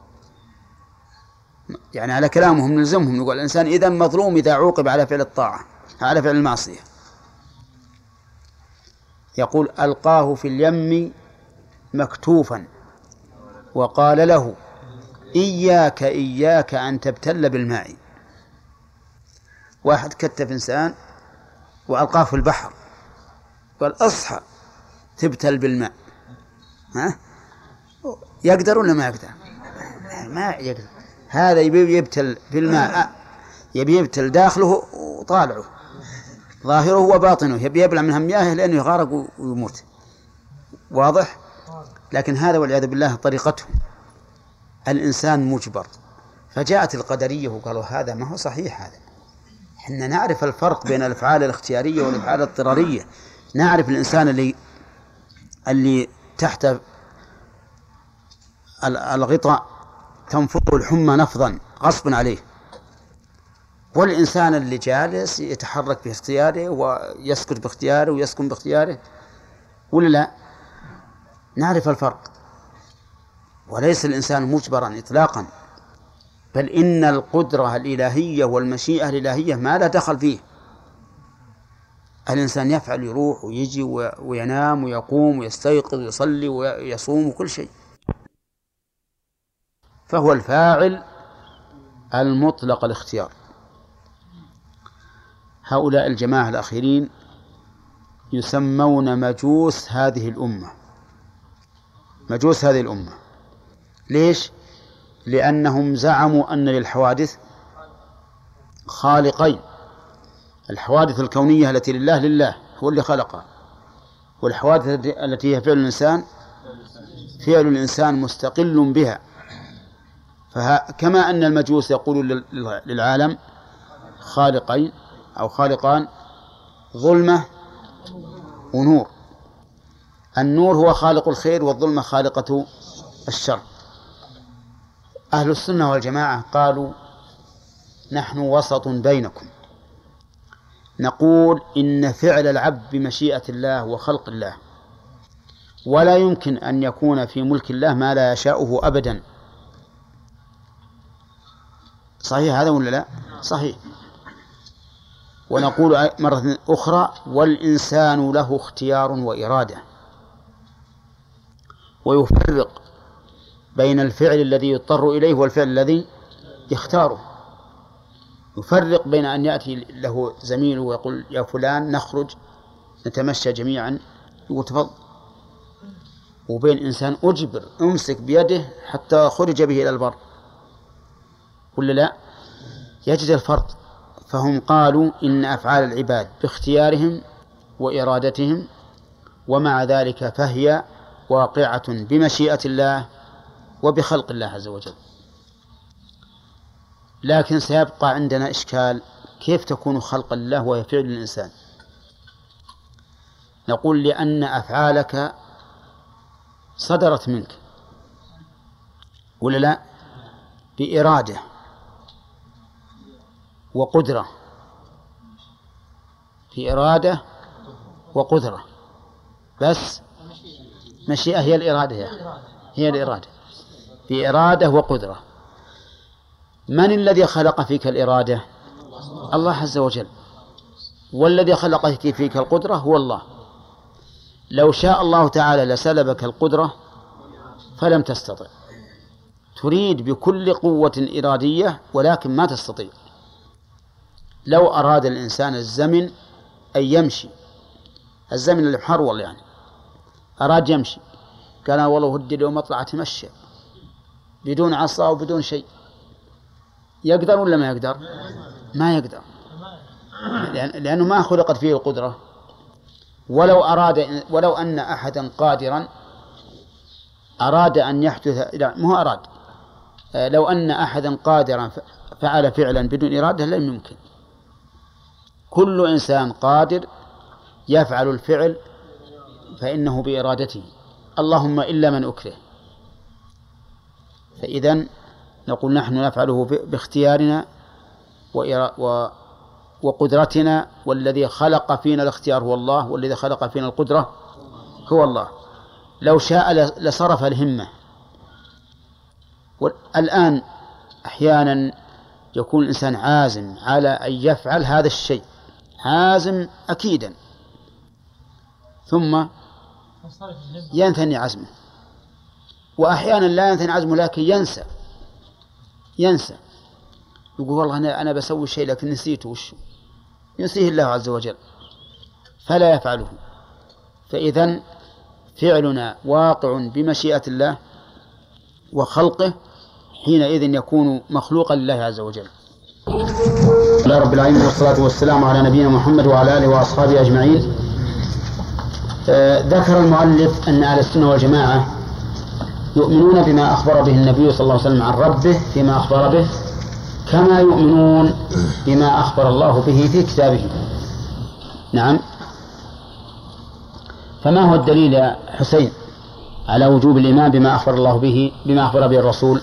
يعني على كلامهم نلزمهم نقول الإنسان إذا مظلوم إذا عوقب على فعل الطاعة، على فعل المعصية. يقول ألقاه في اليم مكتوفا وقال له إياك إياك أن تبتل بالماء. واحد كتف إنسان وألقاه في البحر، قال أصحى تبتل بالماء، ها يقدر ولا ما يقدر؟ ما يقدر. هذا يبي يبتل بالماء، يبي يبتل داخله وطالعه، ظاهره وباطنه، يبي يبلع منها مياه لأنه يغارق ويموت. واضح؟ لكن هذا والعياذ بالله طريقتهم. الإنسان مجبر. فجاءت القدرية وقالوا هذا ما هو صحيح. هذا إحنا نعرف الفرق بين الأفعال الاختيارية والأفعال الاضطرارية. نعرف الإنسان اللي اللي تحت الغطاء تنفضه الحمى نفضا غصبا عليه، والإنسان اللي جالس يتحرك باختياره ويسكت باختياره ويسكن باختياره، ولا لا؟ نعرف الفرق. وليس الإنسان مجبرا إطلاقا، بل إن القدرة الإلهية والمشيئة الإلهية ما لا دخل فيه. الإنسان يفعل، يروح ويجي وينام ويقوم ويستيقظ ويصلي ويصوم وكل شيء، فهو الفاعل المطلق الاختيار. هؤلاء الجماعة الأخيرين يسمون مجوس هذه الأمة، مجوس هذه الأمة. ليش؟ لأنهم زعموا أن للحوادث خالقين، الحوادث الكونية التي لله لله هو اللي خلقها، والحوادث التي هي فعل الإنسان فعل الإنسان مستقل بها. فكما أن المجوس يقول للعالم خالقين أو خالقان، ظلمة ونور، النور هو خالق الخير والظلمة خالقة الشر. أهل السنة والجماعة قالوا نحن وسط بينكم، نقول إن فعل العبد بمشيئة الله وخلق الله، ولا يمكن أن يكون في ملك الله ما لا يشاؤه أبدا. صحيح هذا ولا لا؟ صحيح. ونقول مرة أخرى والإنسان له اختيار وإرادة، ويفرق بين الفعل الذي يضطر إليه والفعل الذي يختاره. يفرق بين أن يأتي له زميله ويقول يا فلان نخرج نتمشى جميعا، يقول تفضل، وبين إنسان أجبر أمسك بيده حتى خرج به إلى البر، ولا لا؟ يجد الفرق. فهم قالوا إن أفعال العباد باختيارهم وإرادتهم، ومع ذلك فهي واقعة بمشيئة الله وبخلق الله عز وجل. لكن سيبقى عندنا إشكال، كيف تكون خلق الله وهي فعل الإنسان؟ نقول لأن أفعالك صدرت منك، ولا لا؟ بإرادة وقدرة، في إرادة وقدرة، بس مشيئة هي الإرادة، هي الإرادة، في إرادة وقدرة. من الذي خلق فيك الإرادة؟ الله عز وجل. والذي خلق فيك القدرة هو الله. لو شاء الله تعالى لسلبك القدرة فلم تستطع، تريد بكل قوة إرادية ولكن ما تستطيع. لو أراد الإنسان الزمن أن يمشي، الزمن اللي محرول يعني، أراد يمشي، قال والله ودي اليوم أطلع أتمشى بدون عصا وبدون شيء، يقدر ولا ما يقدر؟ ما يقدر، لأنه ما خلقت فيه القدرة. ولو أراد، ولو أن أحدا قادرا أراد أن يحدث، لا مو أراد، لو أن أحدا قادرا فعل فعلا بدون إرادة لم يمكن. كل إنسان قادر يفعل الفعل فإنه بإرادته، اللهم إلا من أكره. فإذن نقول نحن نفعله باختيارنا وقدرتنا، والذي خلق فينا الاختيار هو الله، والذي خلق فينا القدرة هو الله. لو شاء لصرف الهمة. الآن أحيانا يكون الإنسان عازم على أن يفعل هذا الشيء، عازم أكيدا، ثم ينثني عزمه. وأحيانا لا ينثني عزمه لكن ينسى ينسى يقول والله أنا أنا بسوي شيء لكن نسيته، وش ينسيه الله عز وجل فلا يفعله. فإذن فعلنا واقع بمشيئة الله وخلقه، حينئذ يكون مخلوقا لله عز وجل. لا رب العالمين، والصلاة والسلام على نبينا محمد وعلى آله وأصحابه أجمعين. آه ذكر المؤلف أن أهل السنة والجماعة يؤمنون بما أخبر به النبي صلى الله عليه وسلم عن ربه فيما أخبر به، كما يؤمنون بما أخبر الله به في كتابه. نعم. فما هو الدليل يا حسين على وجوب الإيمان بما أخبر الله به، بما أخبر به الرسول؟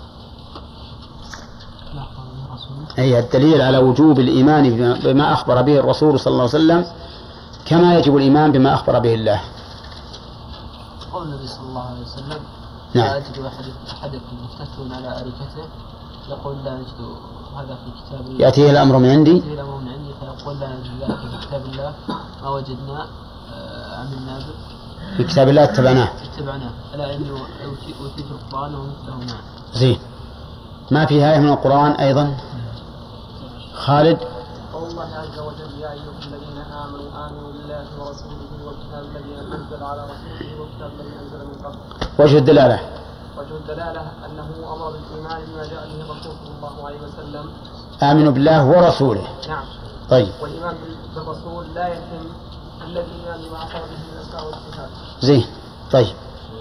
أي الدليل على وجوب الإيمان بما أخبر به الرسول صلى الله عليه وسلم كما يجب الإيمان بما أخبر به الله. قول النبي صلى الله عليه وسلم: نعم. لا أجد أحدكم مفتتن على أريكته يقول لا نجد هذا في كتاب الله، يأتيه الأمر من عندي يأتيه الأمر من عندي فيقول لا نجد ذلك في كتاب الله، ما وجدنا عملنا به، في كتاب الله اتبعناه اتبعناه ألا إنه أوتيت القرآن ومثله معه. زين. ما في آية من القرآن أيضا؟ خالد. قول الله عز وجل: يا أيها الذين آمنوا آمنوا بالله ورسوله والكتاب الذي أنزل على رسوله والكتاب الذي أنزل من قبل. وجه الدلالة؟ وجه الدلالة أنه أمر بالإيمان بما جاء به الرسول صلى الله عليه وسلم. آمنوا بالله ورسوله. نعم. طيب. والإيمان بالرسول لا يتم إلا بالإيمان بما أخبر به من الأسماء والصفات. زين. طيب.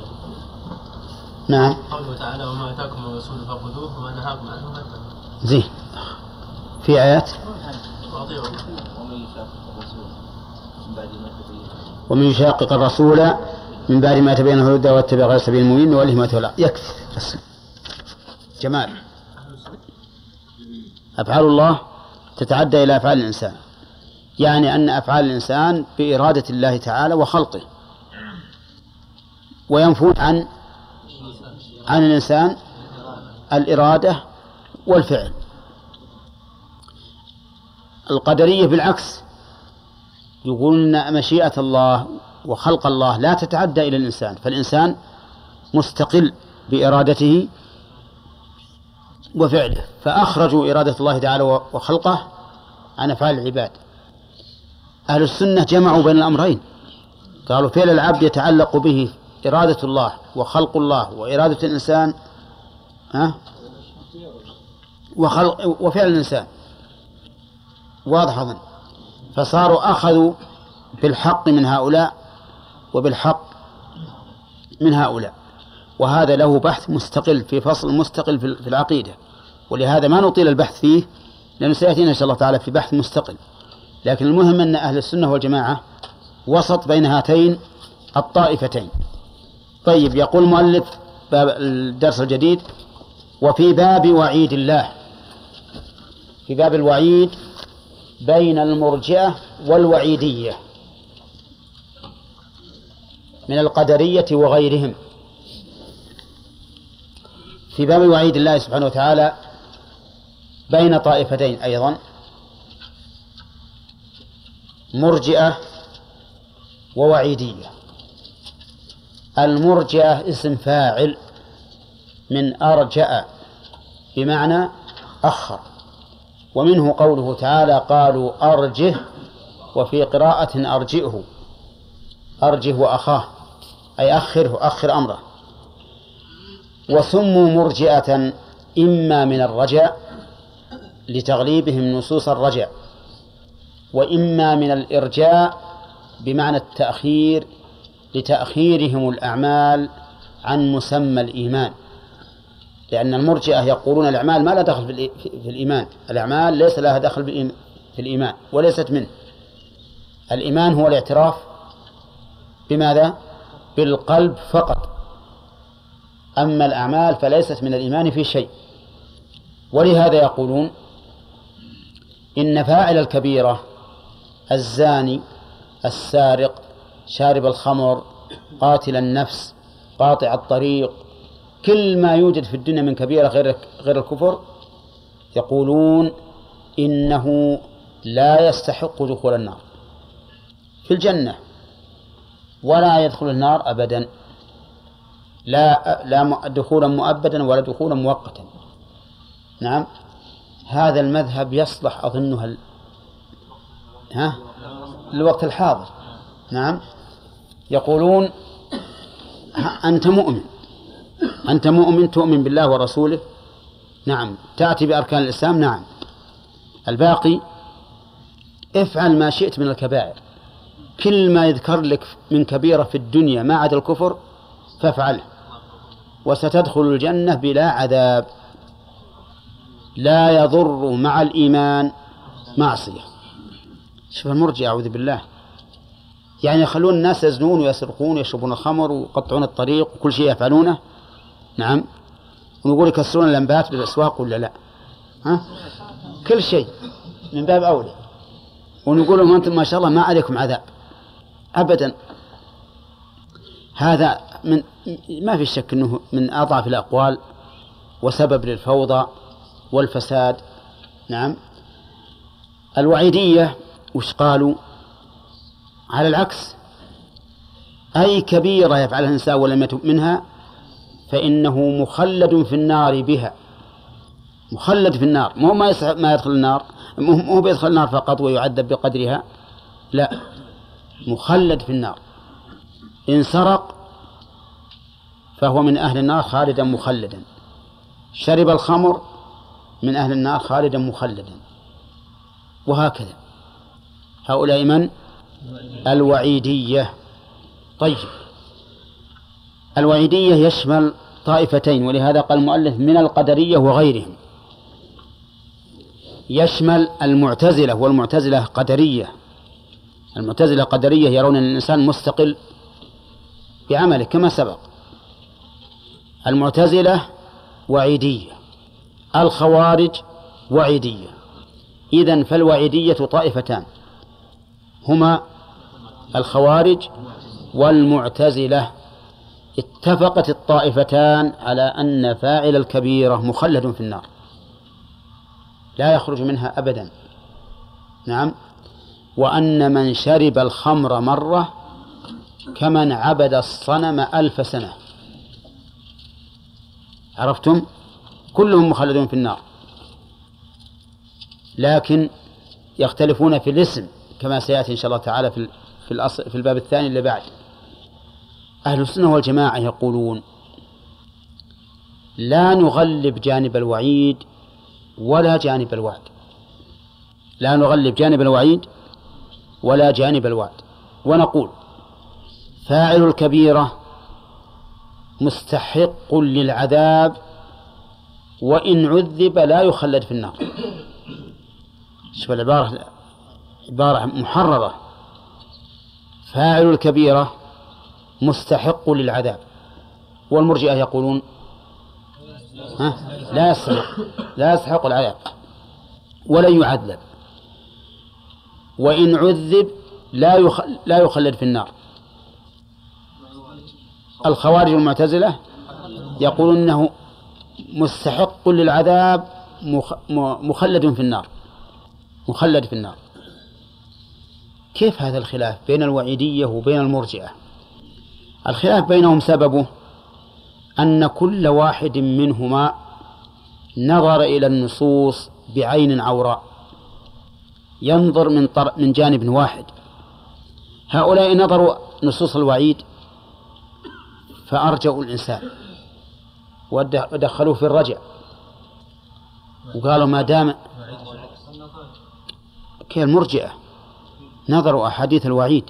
نعم. قوله تعالى: وما أتاكم الرسول فخذوه وما نهاكم عنه فانتهوا. زين. في آيات: ومن يشاقق الرسول من بعد ما تبين له الهدى واتبع غير سبيل المؤمنين نوله ما تولى. يكفي بس. جمال. أفعال الله تتعدى إلى أفعال الإنسان، يعني أن أفعال الإنسان بإرادة الله تعالى وخلقه، وينفون عن عن الإنسان الإرادة والفعل. القدرية بالعكس يقولون أن مشيئة الله وخلق الله لا تتعدى إلى الإنسان، فالإنسان مستقل بإرادته وفعله، فأخرجوا إرادة الله تعالى وخلقه عن أفعال العباد. أهل السنة جمعوا بين الأمرين، قالوا فعل العبد يتعلق به إرادة الله وخلق الله وإرادة الإنسان ها وخلق وفعل الإنسان، واضح أظن. فصاروا أخذوا بالحق من هؤلاء وبالحق من هؤلاء، وهذا له بحث مستقل في فصل مستقل في العقيدة، ولهذا ما نطيل البحث فيه لأنه سيأتينا إن شاء الله تعالى في بحث مستقل. لكن المهم أن أهل السنة والجماعة وسط بين هاتين الطائفتين. طيب، يقول المؤلف باب الدرس الجديد: وفي باب وعيد الله، في باب الوعيد بين المرجئة والوعيدية من القدرية وغيرهم. في باب وعيد الله سبحانه وتعالى بين طائفتين أيضا، مرجئة ووعيدية. المرجئة اسم فاعل من أرجأ بمعنى أخر، ومنه قوله تعالى قالوا أرجه، وفي قراءة أرجئه، أرجه وأخاه أي أخره، أخر أمره. وسموا مرجئة إما من الرجاء لتغليبهم نصوص الرجاء، وإما من الإرجاء بمعنى التأخير لتأخيرهم الأعمال عن مسمى الإيمان، لأن المرجئة يقولون الأعمال ما لا دخل في الإيمان، الأعمال ليس لها دخل في الإيمان وليست منه. الإيمان هو الاعتراف بماذا؟ بالقلب فقط، أما الأعمال فليست من الإيمان في شيء. ولهذا يقولون إن فاعل الكبيرة الزاني، السارق، شارب الخمر، قاتل النفس، قاطع الطريق، كل ما يوجد في الدنيا من كبيرة غير غير الكفر، يقولون إنه لا يستحق دخول النار في الجنة، ولا يدخل النار أبدا، لا لا دخولا مؤبدا ولا دخولا مؤقتا. نعم، هذا المذهب يصلح أظنه ال... ها الوقت الحاضر. نعم، يقولون أنت مؤمن، أنت مؤمن تؤمن بالله ورسوله، نعم، تأتي بأركان الإسلام، نعم، الباقي افعل ما شئت من الكبائر، كل ما يذكر لك من كبيرة في الدنيا ما عدا الكفر فافعله، وستدخل الجنة بلا عذاب، لا يضر مع الإيمان معصية. شوف المرجئة أعوذ بالله، يعني يخلون الناس يزنون ويسرقون ويشربون الخمر ويقطعون الطريق وكل شيء يفعلونه، نعم، ونقول يكسرون اللمبات بالأسواق ولا لا؟ ها؟ كل شيء من باب أولى، ونقول لهم أنتم ما شاء الله ما عليكم عذاب أبدا. هذا من ما في شك أنه من أضعف الأقوال وسبب للفوضى والفساد. نعم، الوعيدية وش قالوا؟ على العكس، أي كبيرة يفعلها الإنسان ولم يتب منها فإنه مخلد في النار بها، مخلد في النار، مو ما ما يدخل النار، مو بيدخل النار فقط ويعذب بقدرها، لا، مخلد في النار. إن سرق فهو من أهل النار خالدا مخلدا، شرب الخمر من أهل النار خالدا مخلدا، وهكذا. هؤلاء من؟ الوعيدية. طيب، الوعيدية يشمل طائفتين، ولهذا قال المؤلف من القدرية وغيرهم، يشمل المعتزلة، والمعتزلة قدرية. المعتزلة قدرية يرون أن الإنسان مستقل بعمله كما سبق. المعتزلة وعيدية، الخوارج وعيدية. إذن فالوعيدية طائفتان، هما الخوارج والمعتزلة. اتفقت الطائفتان على أن فاعل الكبيرة مخلد في النار لا يخرج منها أبدا. نعم، وأن من شرب الخمر مرة كمن عبد الصنم ألف سنة. عرفتم؟ كلهم مخلدون في النار، لكن يختلفون في الاسم كما سيأتي إن شاء الله تعالى في في الأصل في الباب الثاني اللي بعد. أهل السنة والجماعة يقولون لا نغلب جانب الوعيد ولا جانب الوعد، لا نغلب جانب الوعيد ولا جانب الوعد، ونقول فاعل الكبيرة مستحق للعذاب وإن عذب لا يخلد في النار. شوف العبارة، عبارة محررة، فاعل الكبيرة مستحق للعذاب، والمرجئة يقولون ها لا يستحق لا يستحق العذاب ولا يعذب، وإن عذب لا يخل لا يخلد في النار. الخوارج والمعتزلة يقولون أنه مستحق للعذاب مخلد في النار، مخلد في النار. كيف هذا الخلاف بين الوعيدية وبين المرجئة؟ الخلاف بينهم سببه أن كل واحد منهما نظر إلى النصوص بعين عوراء، ينظر من, من جانب واحد. هؤلاء نظروا نصوص الوعيد فأرجعوا الإنسان ودخلوه في الرجع، وقالوا ما دام كالمرجئة نظروا أحاديث الوعيد.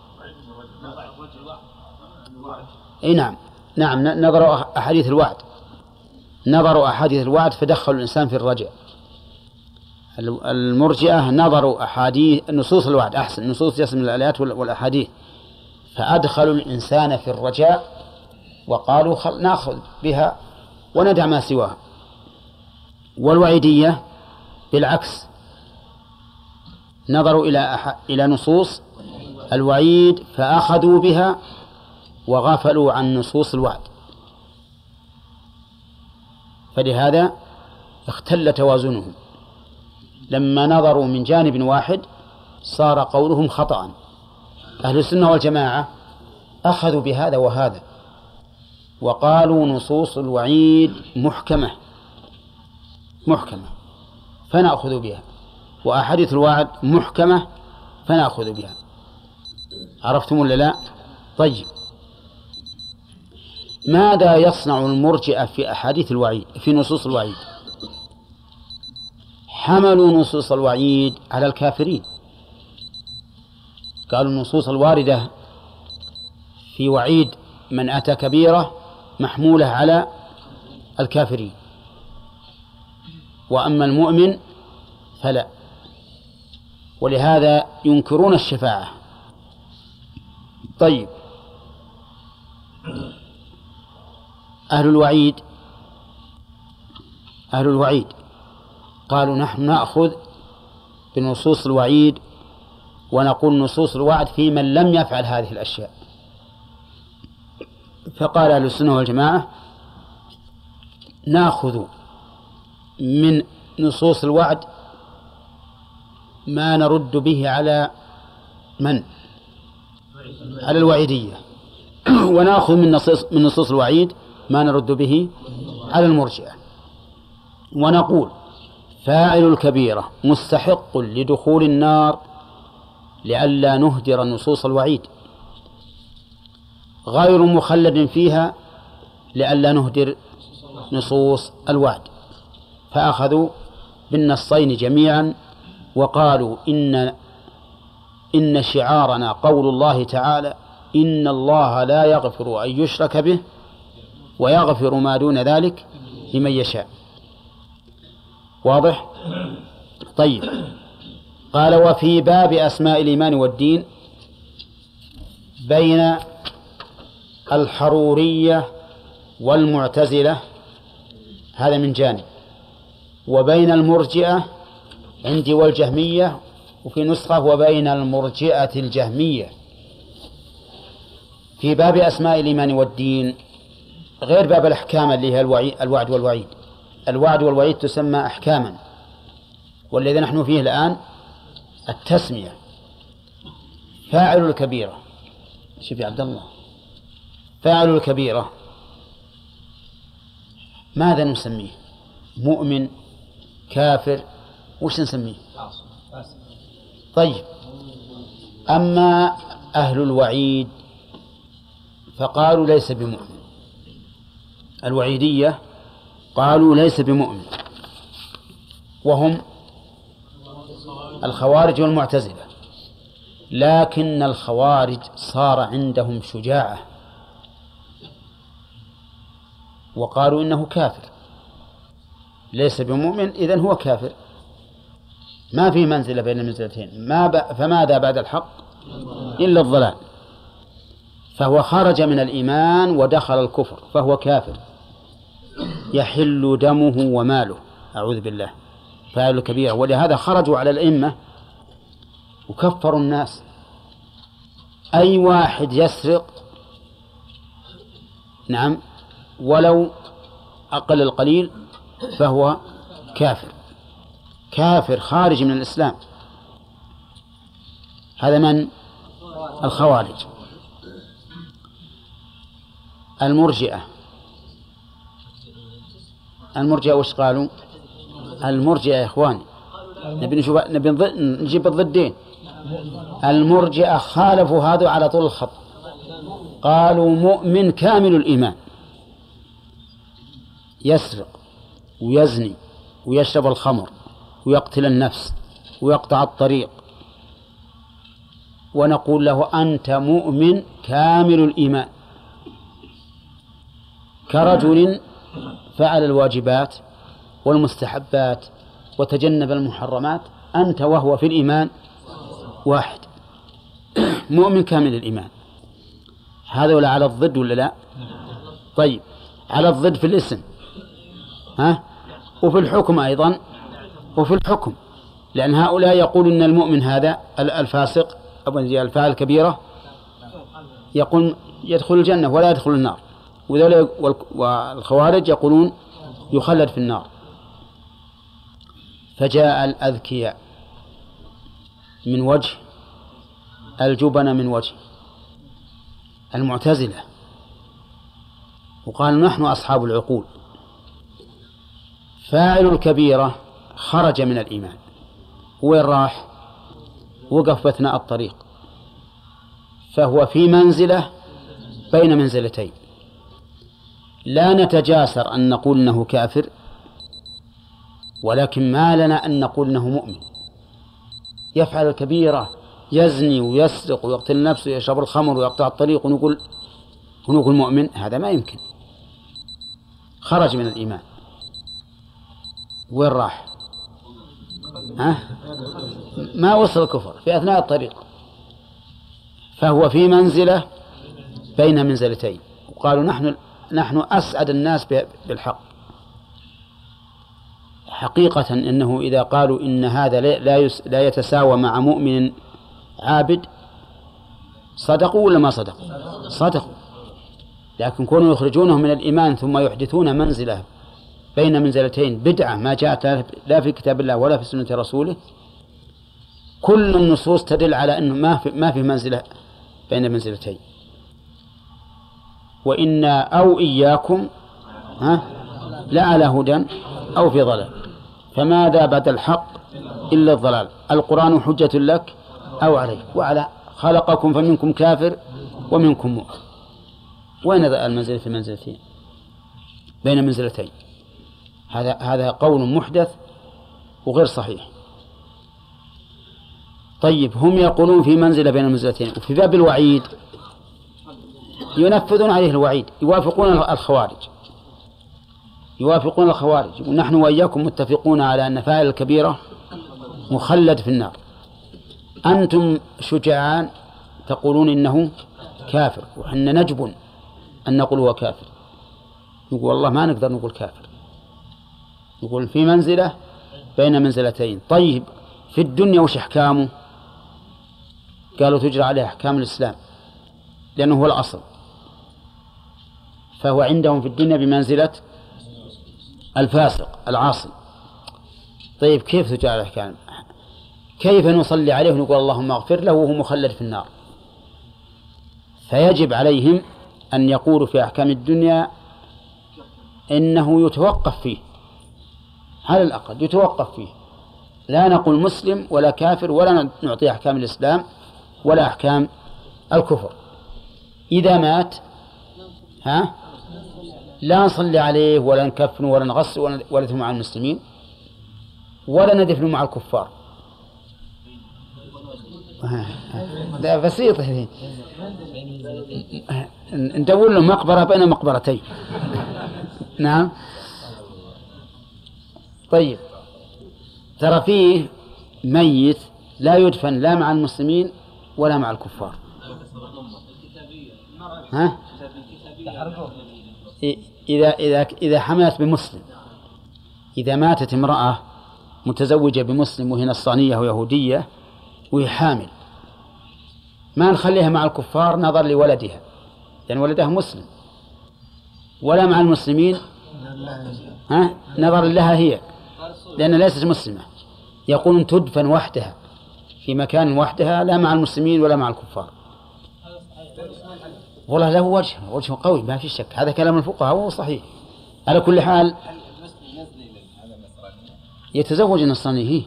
أي نعم نعم نظروا أحاديث الوعد، نظروا أحاديث الوعد فدخلوا الإنسان في الرجع. المرجئة نظروا أحاديث نصوص الوعد، أحسن نصوص جسم الآيات والأحاديث، فأدخلوا الإنسان في الرجاء وقالوا نأخذ بها وندع ما سواها. والوعيدية بالعكس، نظروا إلى أح... إلى نصوص الوعيد فأخذوا بها وغفلوا عن نصوص الوعد، فلهذا اختل توازنهم. لما نظروا من جانب واحد صار قولهم خطأ. أهل السنة والجماعة أخذوا بهذا وهذا وقالوا نصوص الوعيد محكمة محكمة فنأخذ بها، وأحاديث الوعد محكمة فنأخذ بها. عرفتم ولا لا؟ طيب، ماذا يصنع المرجئة في أحاديث الوعيد في نصوص الوعيد؟ حملوا نصوص الوعيد على الكافرين، قالوا النصوص الواردة في وعيد من أتى كبيرة محمولة على الكافرين، وأما المؤمن فلا، ولهذا ينكرون الشفاعة. طيب، أهل الوعيد أهل الوعيد قالوا نحن نأخذ بنصوص الوعيد ونقول نصوص الوعد في من لم يفعل هذه الأشياء. فقال أهل السنة والجماعة نأخذ من نصوص الوعد ما نرد به على من؟ على الوعيدية، ونأخذ من نصوص من نصوص الوعيد ما نرد به على المرجئة، ونقول فاعل الكبيرة مستحق لدخول النار لئلا نهدر نصوص الوعيد، غير مخلد فيها لئلا نهدر نصوص الوعد. فأخذوا بالنصين جميعا وقالوا إن إن شعارنا قول الله تعالى إن الله لا يغفر أن يشرك به ويغفر ما دون ذلك لمن يشاء. واضح؟ طيب، قال وفي باب أسماء الإيمان والدين بين الحرورية والمعتزلة، هذا من جانب، وبين المرجئة عندي والجهمية، وفي نسخة وبين المرجئة الجهمية. في باب أسماء الإيمان والدين غير باب الأحكام اللي هي الوعد والوعيد. الوعد والوعيد تسمى أحكاما، والذي نحن فيه الآن التسمية. فاعل الكبيرة، شوف يا عبد الله، فاعل الكبيرة ماذا نسميه؟ مؤمن، كافر، وش نسميه؟ طيب، أما أهل الوعيد فقالوا ليس بمؤمن، الوعيدية قالوا ليس بمؤمن، وهم الخوارج والمعتزلة. لكن الخوارج صار عندهم شجاعة وقالوا إنه كافر، ليس بمؤمن إذن هو كافر، ما في منزلة بين المنزلتين، ما ب... فماذا بعد الحق إلا الضلال، فهو خرج من الإيمان ودخل الكفر فهو كافر يحل دمه وماله، أعوذ بالله، فاعل كبيرة. ولهذا خرجوا على الأئمة وكفروا الناس. أي واحد يسرق نعم ولو أقل القليل فهو كافر كافر خارج من الإسلام. هذا من الخوارج. المرجئة المرجئة وش قالوا؟ المرجئة يا إخواني نبي نشوف نبي نجيب الضدين. المرجئة خالفوا هذا على طول الخط، قالوا مؤمن كامل الإيمان يسرق ويزني ويشرب الخمر ويقتل النفس ويقطع الطريق، ونقول له أنت مؤمن كامل الإيمان كرجل فعل الواجبات والمستحبات وتجنب المحرمات، أنت وهو في الإيمان واحد. مؤمن كامل الإيمان. هذا ولا على الضد ولا لا؟ طيب على الضد في الاسم ها؟ وفي الحكم أيضا، وفي الحكم، لأن هؤلاء يقولون أن المؤمن هذا الفاسق أو الفاعل الكبيرة يقول يدخل الجنة ولا يدخل النار، والخوارج يقولون يخلد في النار. فجاء الأذكياء من وجه، الجبن من وجه، المعتزلة، وقال نحن أصحاب العقول، فاعل الكبيرة خرج من الإيمان، وين راح؟ وقف أثناء الطريق، فهو في منزلة بين منزلتين، لا نتجاسر أن نقول أنه كافر، ولكن ما لنا أن نقول أنه مؤمن. يفعل الكبيرة، يزني ويسرق ويقتل نفسه ويشرب الخمر ويقطع الطريق، ونقول ونقول مؤمن؟ هذا ما يمكن. خرج من الإيمان، وين راح؟ ها؟ ما وصل الكفر في أثناء الطريق، فهو في منزلة بين منزلتين. وقالوا نحن نحن أسعد الناس بالحق. حقيقة إنه إذا قالوا إن هذا لا لا يتساوى مع مؤمن عابد صدقوا ولا ما صدقوا؟ صدقوا. لكن كونوا يخرجونه من الإيمان ثم يحدثون منزلة بين منزلتين بدعة ما جاءت لا في كتاب الله ولا في سنة رسوله، كل النصوص تدل على أنه ما في ما في منزلة بين منزلتين. وإنا أو إياكم ها لا على هدى أو في ضلال، فماذا بعد الحق إلا الضلال. القرآن حجة لك أو عليك، وعلى خلقكم فمنكم كافر ومنكم مؤمن. وين المنزلة في منزلتين بين منزلتين؟ هذا هذا قول محدث وغير صحيح. طيب هم يقولون في منزلة بين المنزلتين، وفي باب الوعيد ينفذون عليه الوعيد، يوافقون الخوارج يوافقون الخوارج ونحن وإياكم متفقون على أن فاعل الكبيرة مخلد في النار. أنتم شجعان تقولون إنه كافر، وحنا نجبن أن نقول هو كافر. نقول والله ما نقدر نقول كافر، نقول في منزلة بين منزلتين. طيب في الدنيا وش أحكامه؟ قالوا تجرى عليه أحكام الإسلام لأنه هو الأصل، فهو عندهم في الدنيا بمنزلة الفاسق العاصي. طيب كيف تجرى عليه أحكام؟ كيف نصلي عليه ونقول اللهم اغفر له وهو مخلد في النار؟ فيجب عليهم أن يقولوا في أحكام الدنيا إنه يتوقف فيه، على الأقل يتوقف فيه، لا نقول مسلم ولا كافر ولا نعطي أحكام الإسلام ولا أحكام الكفر. إذا مات ها لا نصلي عليه ولا نكفنه ولا نغسل ولا ندفن مع المسلمين ولا ندفن مع الكفار. لا بسيط، ندور له مقبرة بين مقبرتين. نعم. طيب ترى فيه ميت لا يدفن لا مع المسلمين ولا مع الكفار. ها؟ إذا إذا إذا حملت بمسلم، إذا ماتت امرأة متزوجة بمسلم وهي نصرانية ويهودية وهي حامل، ما نخليها مع الكفار نظر لولدها لأن يعني ولدها مسلم، ولا مع المسلمين ها نظر لها هي. لأنها ليست مسلمة، يقولون تدفن وحدها في مكان وحدها لا مع المسلمين ولا مع الكفار. والله له وجه وجه قوي ما في شك، هذا كلام الفقهاء هو صحيح. على كل حال يتزوج النصراني.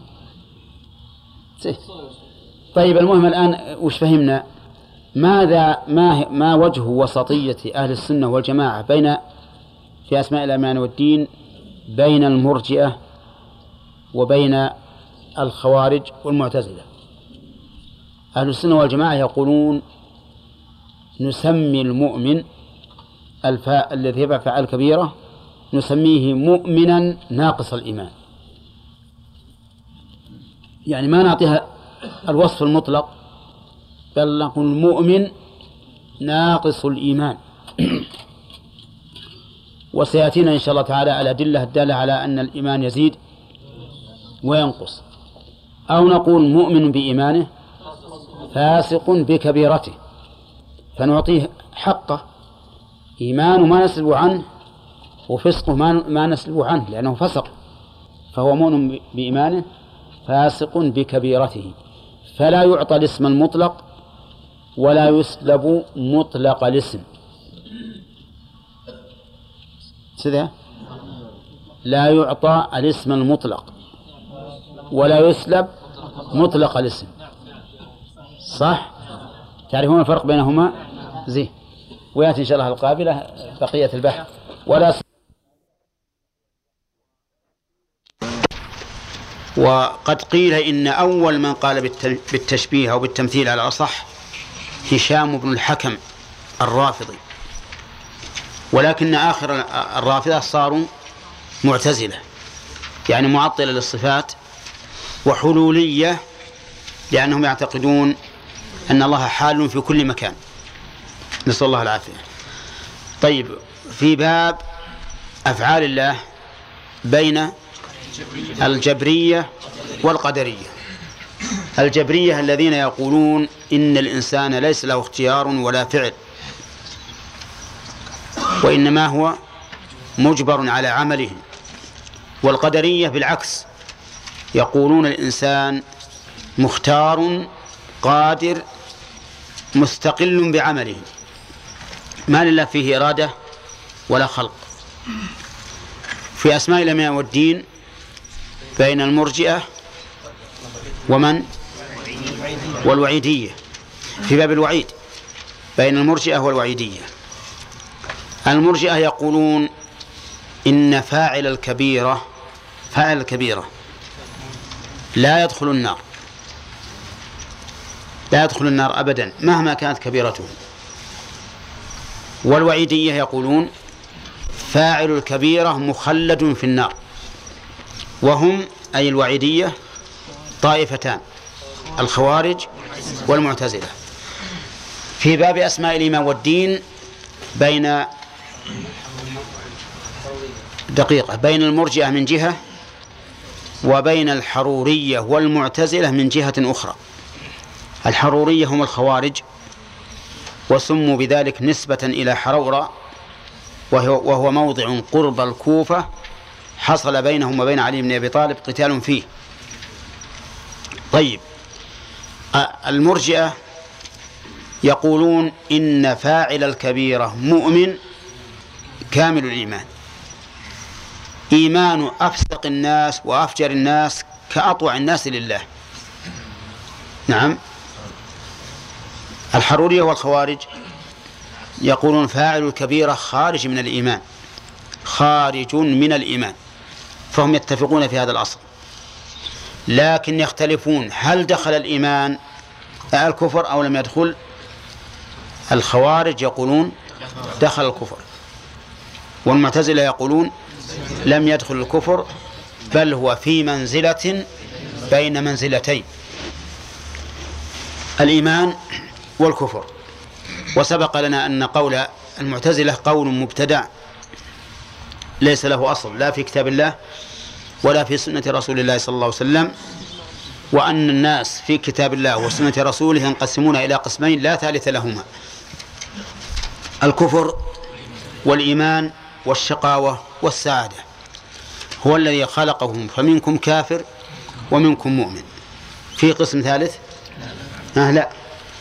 طيب المهم الآن وش فهمنا؟ ماذا ما ما وجه وسطية أهل السنة والجماعة بين في أسماء الأمان والدين بين المرجئة وبين الخوارج والمعتزلة؟ أهل السنة والجماعة يقولون نسمي المؤمن الفاء الذي يفعل كبيرة نسميه مؤمنا ناقص الإيمان، يعني ما نعطيها الوصف المطلق بل نقول مؤمن ناقص الإيمان. وسيأتينا إن شاء الله تعالى الأدلة الدالة على أن الإيمان يزيد وينقص. أو نقول مؤمن بإيمانه فاسق بكبيرته، فنعطيه حقه، إيمانه ما نسلب عنه وفسقه ما نسلب عنه لأنه فسق، فهو مؤمن بإيمانه فاسق بكبيرته، فلا يعطى الاسم المطلق ولا يسلب مطلق الاسم. سذا لا يعطى الاسم المطلق ولا يسلب مطلق الاسم، صح؟ تعرفون الفرق بينهما زين. ويأتي إن شاء الله القابلة بقية البحث. ولا س... وقد قيل إن أول من قال بالتشبيه أو بالتمثيل على الأصح هشام بن الحكم الرافضي، ولكن آخر الرافضة صاروا معتزلة، يعني معطلة للصفات وحلولية، لأنهم يعتقدون أن الله حال في كل مكان، نسأل الله العافية. طيب، في باب أفعال الله بين الجبرية والقدرية. الجبرية الذين يقولون إن الإنسان ليس له اختيار ولا فعل، وإنما هو مجبر على عمله. والقدرية بالعكس، يقولون الإنسان مختار قادر مستقل بعمله، ما لله فيه إرادة ولا خلق. في أسماء الأمان والدين بين المرجئة ومن والوعيدية، في باب الوعيد بين المرجئة والوعيدية. المرجئة يقولون إن فاعل الكبيرة فاعل الكبيرة لا يدخل النار، لا يدخل النار أبدا مهما كانت كبيرته. والوعيدية يقولون فاعل الكبيرة مخلد في النار، وهم أي الوعيدية طائفتان، الخوارج والمعتزلة. في باب أسماء الإيمان والدين بين دقيقة بين المرجئة من جهة وبين الحرورية والمعتزلة من جهة أخرى. الحرورية هم الخوارج، وسموا بذلك نسبة إلى حرورة، وهو موضع قرب الكوفة حصل بينهم وبين علي بن أبي طالب قتال فيه. طيب، المرجئة يقولون إن فاعل الكبيرة مؤمن كامل الإيمان، إيمان أفسق الناس وأفجر الناس كأطوع الناس لله. نعم. الحرورية والخوارج يقولون فاعل الكبيرة خارج من الإيمان، خارج من الإيمان، فهم يتفقون في هذا الأصل، لكن يختلفون هل دخل الإيمان الكفر أو لم يدخل. الخوارج يقولون دخل الكفر، والمعتزلة يقولون لم يدخل الكفر، بل هو في منزلة بين منزلتين، الإيمان والكفر. وسبق لنا أن قول المعتزلة قول مبتدع ليس له أصل لا في كتاب الله ولا في سنة رسول الله صلى الله عليه وسلم، وأن الناس في كتاب الله وسنة رسوله ينقسمون إلى قسمين لا ثالث لهما: الكفر والإيمان والشقاوة والسعادة. هو الذي خلقهم فمنكم كافر ومنكم مؤمن. في قسم ثالث؟ آه لا،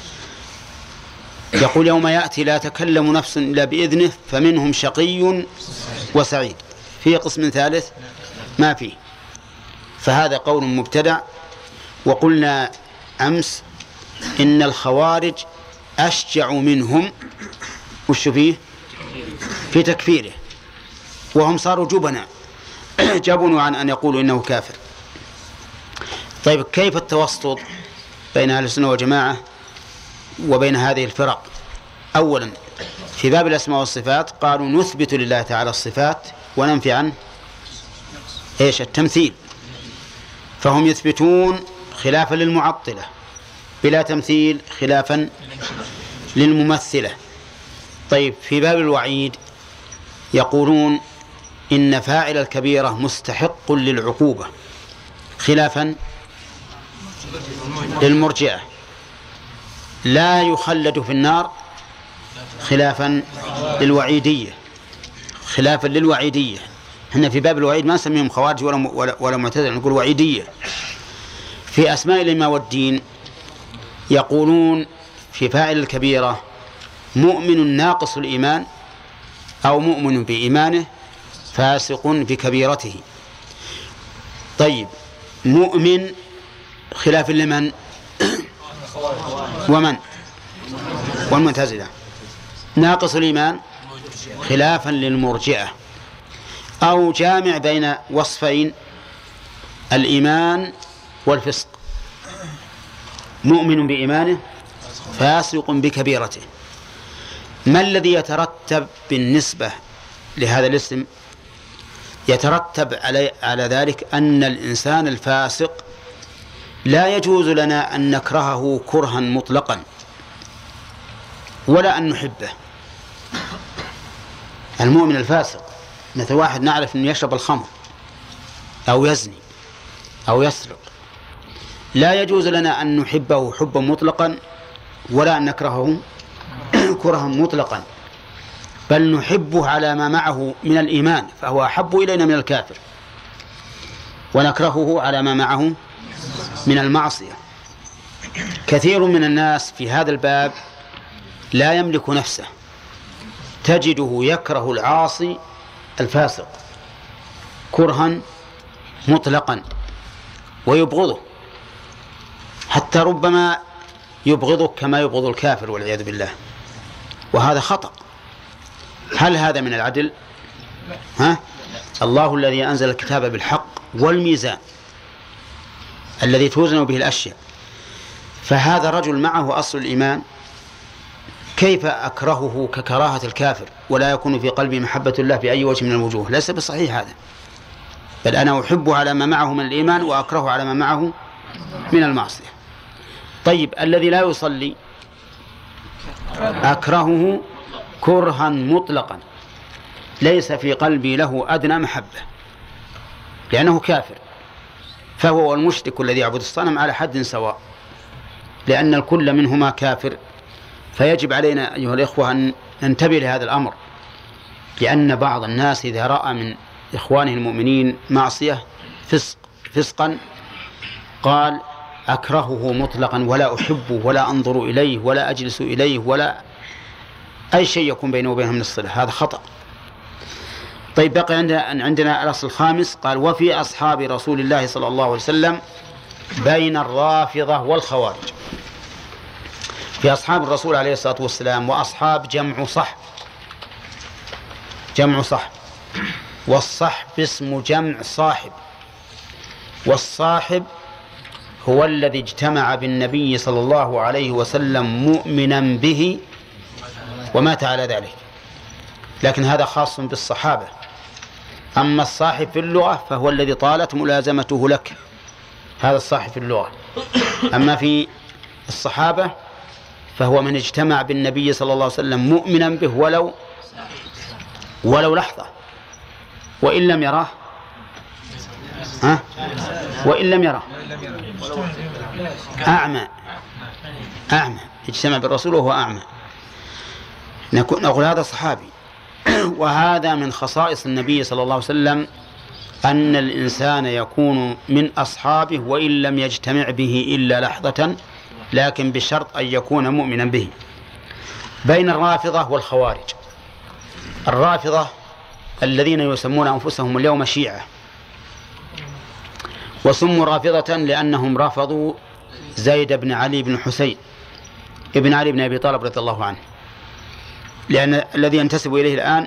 يقول يوم يأتي لا تكلم نفس إلا بإذنه فمنهم شقي وسعيد. في قسم ثالث؟ ما فيه. فهذا قول مبتدع. وقلنا أمس إن الخوارج أشجع منهم وش فيه في تكفيره، وهم صاروا جبنا جبنوا عن أن يقولوا إنه كافر. طيب كيف التوسط بين أهل السنة والجماعة وبين هذه الفرق؟ أولا في باب الأسماء والصفات قالوا نثبت لله تعالى الصفات وننفي عنه إيش؟ التمثيل. فهم يثبتون خلافا للمعطلة بلا تمثيل، خلافا للممثلة. طيب في باب الوعيد يقولون إن فاعل الكبيرة مستحق للعقوبة، خلافا للمرجئة. لا يخلد في النار، خلافا للوعيدية، خلافا للوعيدية. احنا في باب الوعيد ما نسميهم خوارج ولا ولا, ولا معتزلة، نقول وعيدية. في أسماء الإمام والدين يقولون في فاعل الكبيرة مؤمن ناقص الإيمان أو مؤمن بإيمانه فاسق بكبيرته. طيب مؤمن خلاف لمن؟ ومن؟ والمعتزلة. ناقص الإيمان خلافا للمرجئة. أو جامع بين وصفين الإيمان والفسق، مؤمن بإيمانه فاسق بكبيرته. ما الذي يترتب بالنسبة لهذا الاسم؟ يترتب على على ذلك أن الإنسان الفاسق لا يجوز لنا أن نكرهه كرها مطلقا ولا أن نحبه. المؤمن الفاسق مثل واحد نعرف أنه يشرب الخمر أو يزني أو يسرق، لا يجوز لنا أن نحبه حبا مطلقا ولا أن نكرهه كرها مطلقا، بل نحبه على ما معه من الإيمان فهو أحب إلينا من الكافر، ونكرهه على ما معه من المعصية. كثير من الناس في هذا الباب لا يملك نفسه، تجده يكره العاصي الفاسق كرها مطلقا ويبغضه، حتى ربما يبغضك كما يبغض الكافر والعياذ بالله، وهذا خطأ. هل هذا من العدل؟ ها؟ الله الذي أنزل الكتاب بالحق والميزان الذي توزن به الأشياء، فهذا رجل معه أصل الإيمان، كيف أكرهه ككراهة الكافر ولا يكون في قلبي محبة الله بأي وجه من الوجوه؟ ليس بصحيح هذا، بل أنا أحبه على ما معه من الإيمان وأكرهه على ما معه من المعصية. طيب الذي لا يصلي أكرهه كرها مطلقا ليس في قلبي له أدنى محبة لأنه كافر، فهو المشرك الذي يعبد الصنم على حد سواء، لأن الكل منهما كافر. فيجب علينا أيها الإخوة أن ننتبه لهذا الأمر، لأن بعض الناس إذا رأى من إخوانه المؤمنين معصية فسق فسقا قال أكرهه مطلقا ولا أحبه ولا أنظر إليه ولا أجلس إليه ولا أي شيء يكون بينه وبينه من الصلة، هذا خطأ. طيب بقي عندنا عندنا الأصل الخامس، قال وفي أصحاب رسول الله صلى الله عليه وسلم بين الرافضة والخوارج. في أصحاب الرسول عليه الصلاة والسلام، وأصحاب جمع صحب، جمع صحب، والصحب اسم جمع صاحب، والصاحب هو الذي اجتمع بالنبي صلى الله عليه وسلم مؤمنا به ومات على ذلك، لكن هذا خاص بالصحابة. أما الصاحب في اللغة فهو الذي طالت ملازمته لك، هذا الصاحب في اللغة. أما في الصحابة فهو من اجتمع بالنبي صلى الله عليه وسلم مؤمنا به ولو ولو لحظة، وإن لم يراه ها؟ وإن لم يراه أعمى أعمى اجتمع بالرسول وهو أعمى، نقول هذا صحابي. وهذا من خصائص النبي صلى الله عليه وسلم أن الإنسان يكون من أصحابه وإن لم يجتمع به إلا لحظة، لكن بشرط أن يكون مؤمنا به. بين الرافضة والخوارج. الرافضة الذين يسمون أنفسهم اليوم شيعة، وسموا رافضة لأنهم رفضوا زيد بن علي بن حسين ابن علي بن أبي طالب رضي الله عنه، لأن الذي ينتسب إليه الآن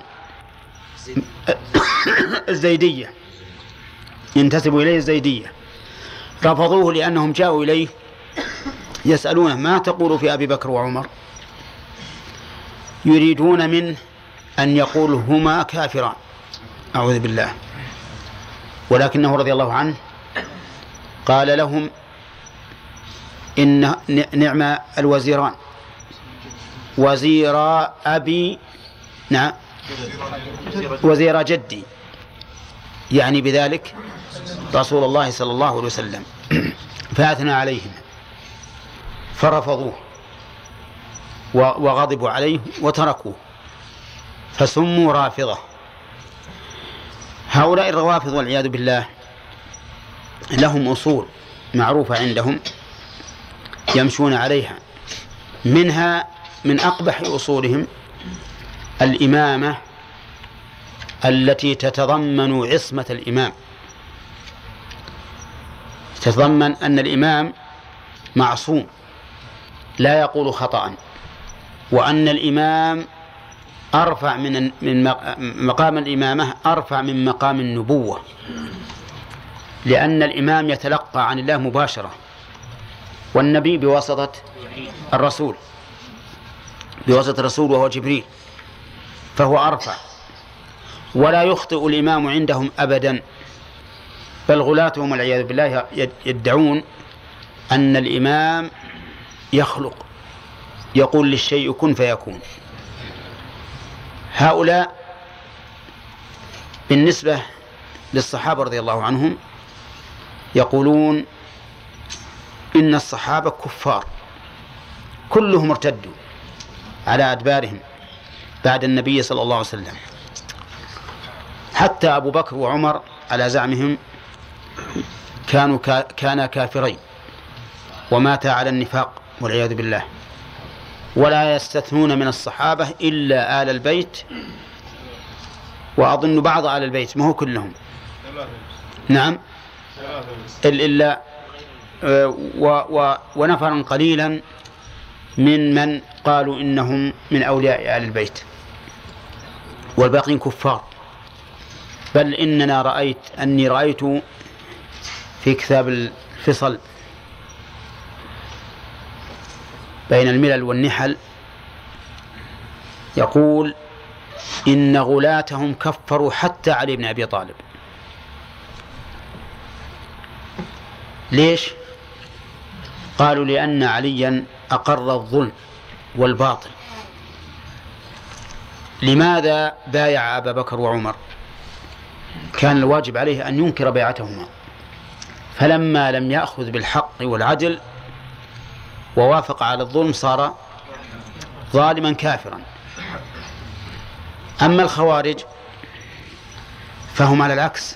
الزيدية، ينتسب إليه الزيدية. رفضوه لأنهم جاءوا إليه يسألونه ما تقول في أبي بكر وعمر، يريدون منه أن يقول هما كافران، أعوذ بالله. ولكنه رضي الله عنه قال لهم إن نعم الوزيران وزير أبي، نعم وزير جدي، يعني بذلك رسول الله صلى الله عليه وسلم. فأثنى عليهم فرفضوه وغضبوا عليه وتركوه، فسموا رافضة. هؤلاء الروافض والعياذ بالله لهم أصول معروفة عندهم يمشون عليها، منها من أقبح أصولهم الإمامة التي تتضمن عصمة الإمام، تتضمن أن الإمام معصوم لا يقول خطأ، وأن الإمام أرفع من من مقام الإمامة أرفع من مقام النبوة، لأن الإمام يتلقى عن الله مباشرة، والنبي بواسطة الرسول بواسطة الرسول وهو جبريل، فهو أرفع. ولا يخطئ الإمام عندهم أبدا، بل غلاتهم والعياذ بالله يدعون أن الإمام يخلق، يقول للشيء كن فيكون. هؤلاء بالنسبة للصحابة رضي الله عنهم يقولون إن الصحابة كفار كلهم ارتدوا على أدبارهم بعد النبي صلى الله عليه وسلم، حتى أبو بكر وعمر على زعمهم كانوا كانا كافرين وماتا على النفاق والعياذ بالله. ولا يستثنون من الصحابة إلا آل البيت، وأظن بعض آل البيت ما هو كلهم، نعم إلا ونفرا قليلا من من قالوا إنهم من أولياء آل البيت، والباقين كفار. بل إننا رأيت أني رأيت في كتاب الفصل بين الملل والنحل يقول إن غلاتهم كفروا حتى علي بن أبي طالب. ليش؟ قالوا لأن عليا أقر الظلم والباطل. لماذا بايع أبا بكر وعمر؟ كان الواجب عليه أن ينكر بيعتهما، فلما لم يأخذ بالحق والعدل ووافق على الظلم صار ظالما كافرا. أما الخوارج فهم على العكس،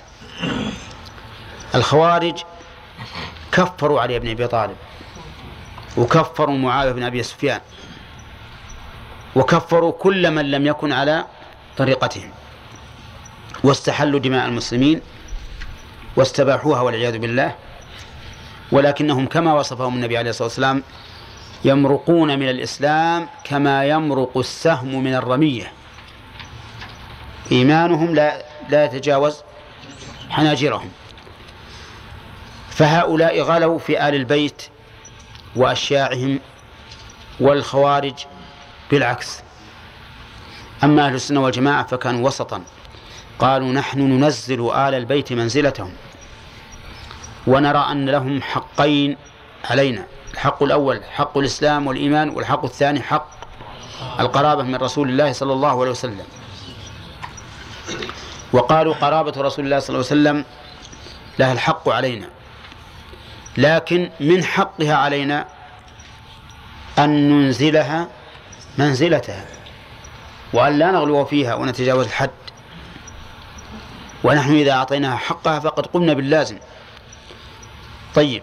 الخوارج كفروا علي بن أبي طالب، وكفروا معاوية بن أبي سفيان، وكفروا كل من لم يكن على طريقتهم، واستحلوا دماء المسلمين واستباحوها والعياذ بالله. ولكنهم كما وصفهم النبي عليه الصلاة والسلام يمرقون من الإسلام كما يمرق السهم من الرمية، إيمانهم لا, لا يتجاوز حناجرهم. فهؤلاء غلوا في آل البيت وأشياعهم، والخوارج بالعكس. أما أهل السنة والجماعة فكانوا وسطا، قالوا نحن ننزل آل البيت منزلتهم، ونرى أن لهم حقين علينا، الحق الأول حق الإسلام والإيمان، والحق الثاني حق القرابة من رسول الله صلى الله عليه وسلم. وقالوا قرابة رسول الله صلى الله عليه وسلم لها الحق علينا، لكن من حقها علينا أن ننزلها منزلتها، وأن لا نغلو فيها ونتجاوز الحد. ونحن إذا أعطيناها حقها فقد قمنا باللازم. طيب،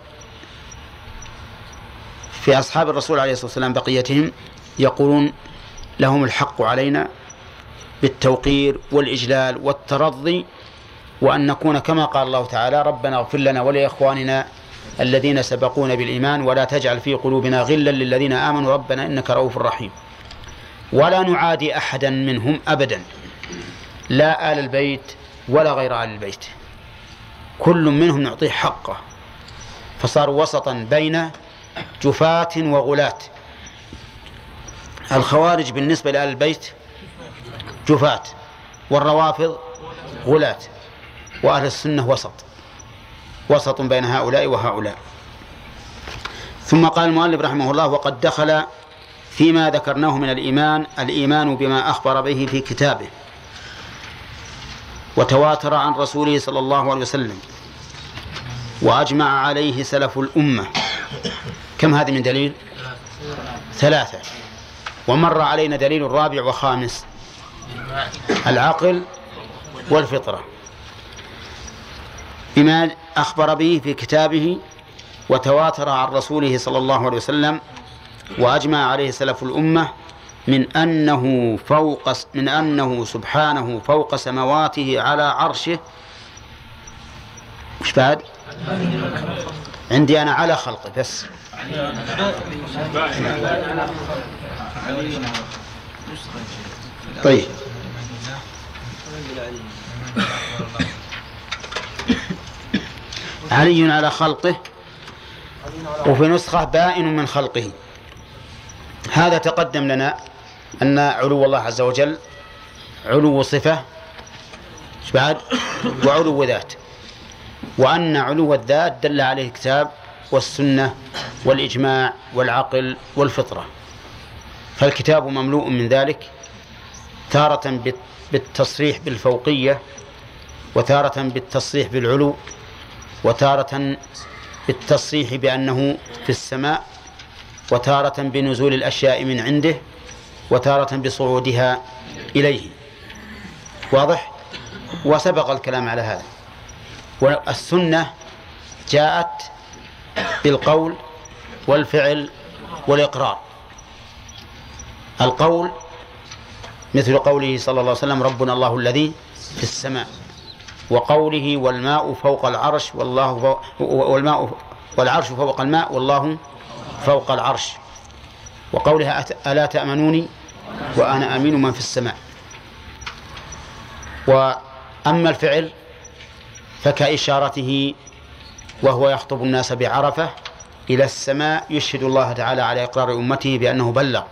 في أصحاب الرسول عليه الصلاة والسلام بقيتهم يقولون لهم الحق علينا بالتوقير والإجلال والترضي، وأن نكون كما قال الله تعالى: ربنا اغفر لنا ولإخواننا الذين سبقونا بالإيمان ولا تجعل في قلوبنا غلا للذين آمنوا ربنا إنك رؤوف رحيم. ولا نعادي أحدا منهم أبدا، لا آل البيت ولا غير آل البيت، كل منهم نعطيه حقه، فصاروا وسطا بين جفاة وغلاة. الخوارج بالنسبة لآل البيت جفاة، والروافض غلاة، وأهل السنة وسط وسط بين هؤلاء وهؤلاء. ثم قال المؤلف رحمه الله: وقد دخل فيما ذكرناه من الإيمان الإيمان بما أخبر به في كتابه وتواتر عن رسوله صلى الله عليه وسلم وأجمع عليه سلف الأمة. كم هذه من دليل؟ ثلاثة. ومر علينا دليل الرابع وخامس: العقل والفطرة، بما أخبر به في كتابه وتواتر عن رسوله صلى الله عليه وسلم وأجمع عليه سلف الأمة من أنه فوق من أنه سبحانه فوق سمواته على عرشه. وش بعد؟ عندي أنا على خلقه بس. طيب، علي على خلقه، وفي نسخة بائن من خلقه. هذا تقدم لنا أن علو الله عز وجل علو صفة بعد وعلو ذات، وأن علو الذات دل عليه الكتاب والسنة والإجماع والعقل والفطرة. فالكتاب مملوء من ذلك، تارة بالتصريح بالفوقية، وتارة بالتصريح بالعلو، وتارة بالتصريح بأنه في السماء، وتارة بنزول الأشياء من عنده، وتارة بصعودها إليه. واضح؟ وسبق الكلام على هذا. والسنة جاءت بالقول والفعل والإقرار. القول مثل قوله صلى الله عليه وسلم: ربنا الله الذي في السماء، وقوله: والماء فوق العرش والله فوق والماء والعرش فوق الماء والله فوق العرش، وقولها: ألا تأمنوني وأنا أمين من في السماء. وأما الفعل فكإشارته وهو يخطب الناس بعرفة إلى السماء يشهد الله تعالى على إقرار أمته بأنه بلغ.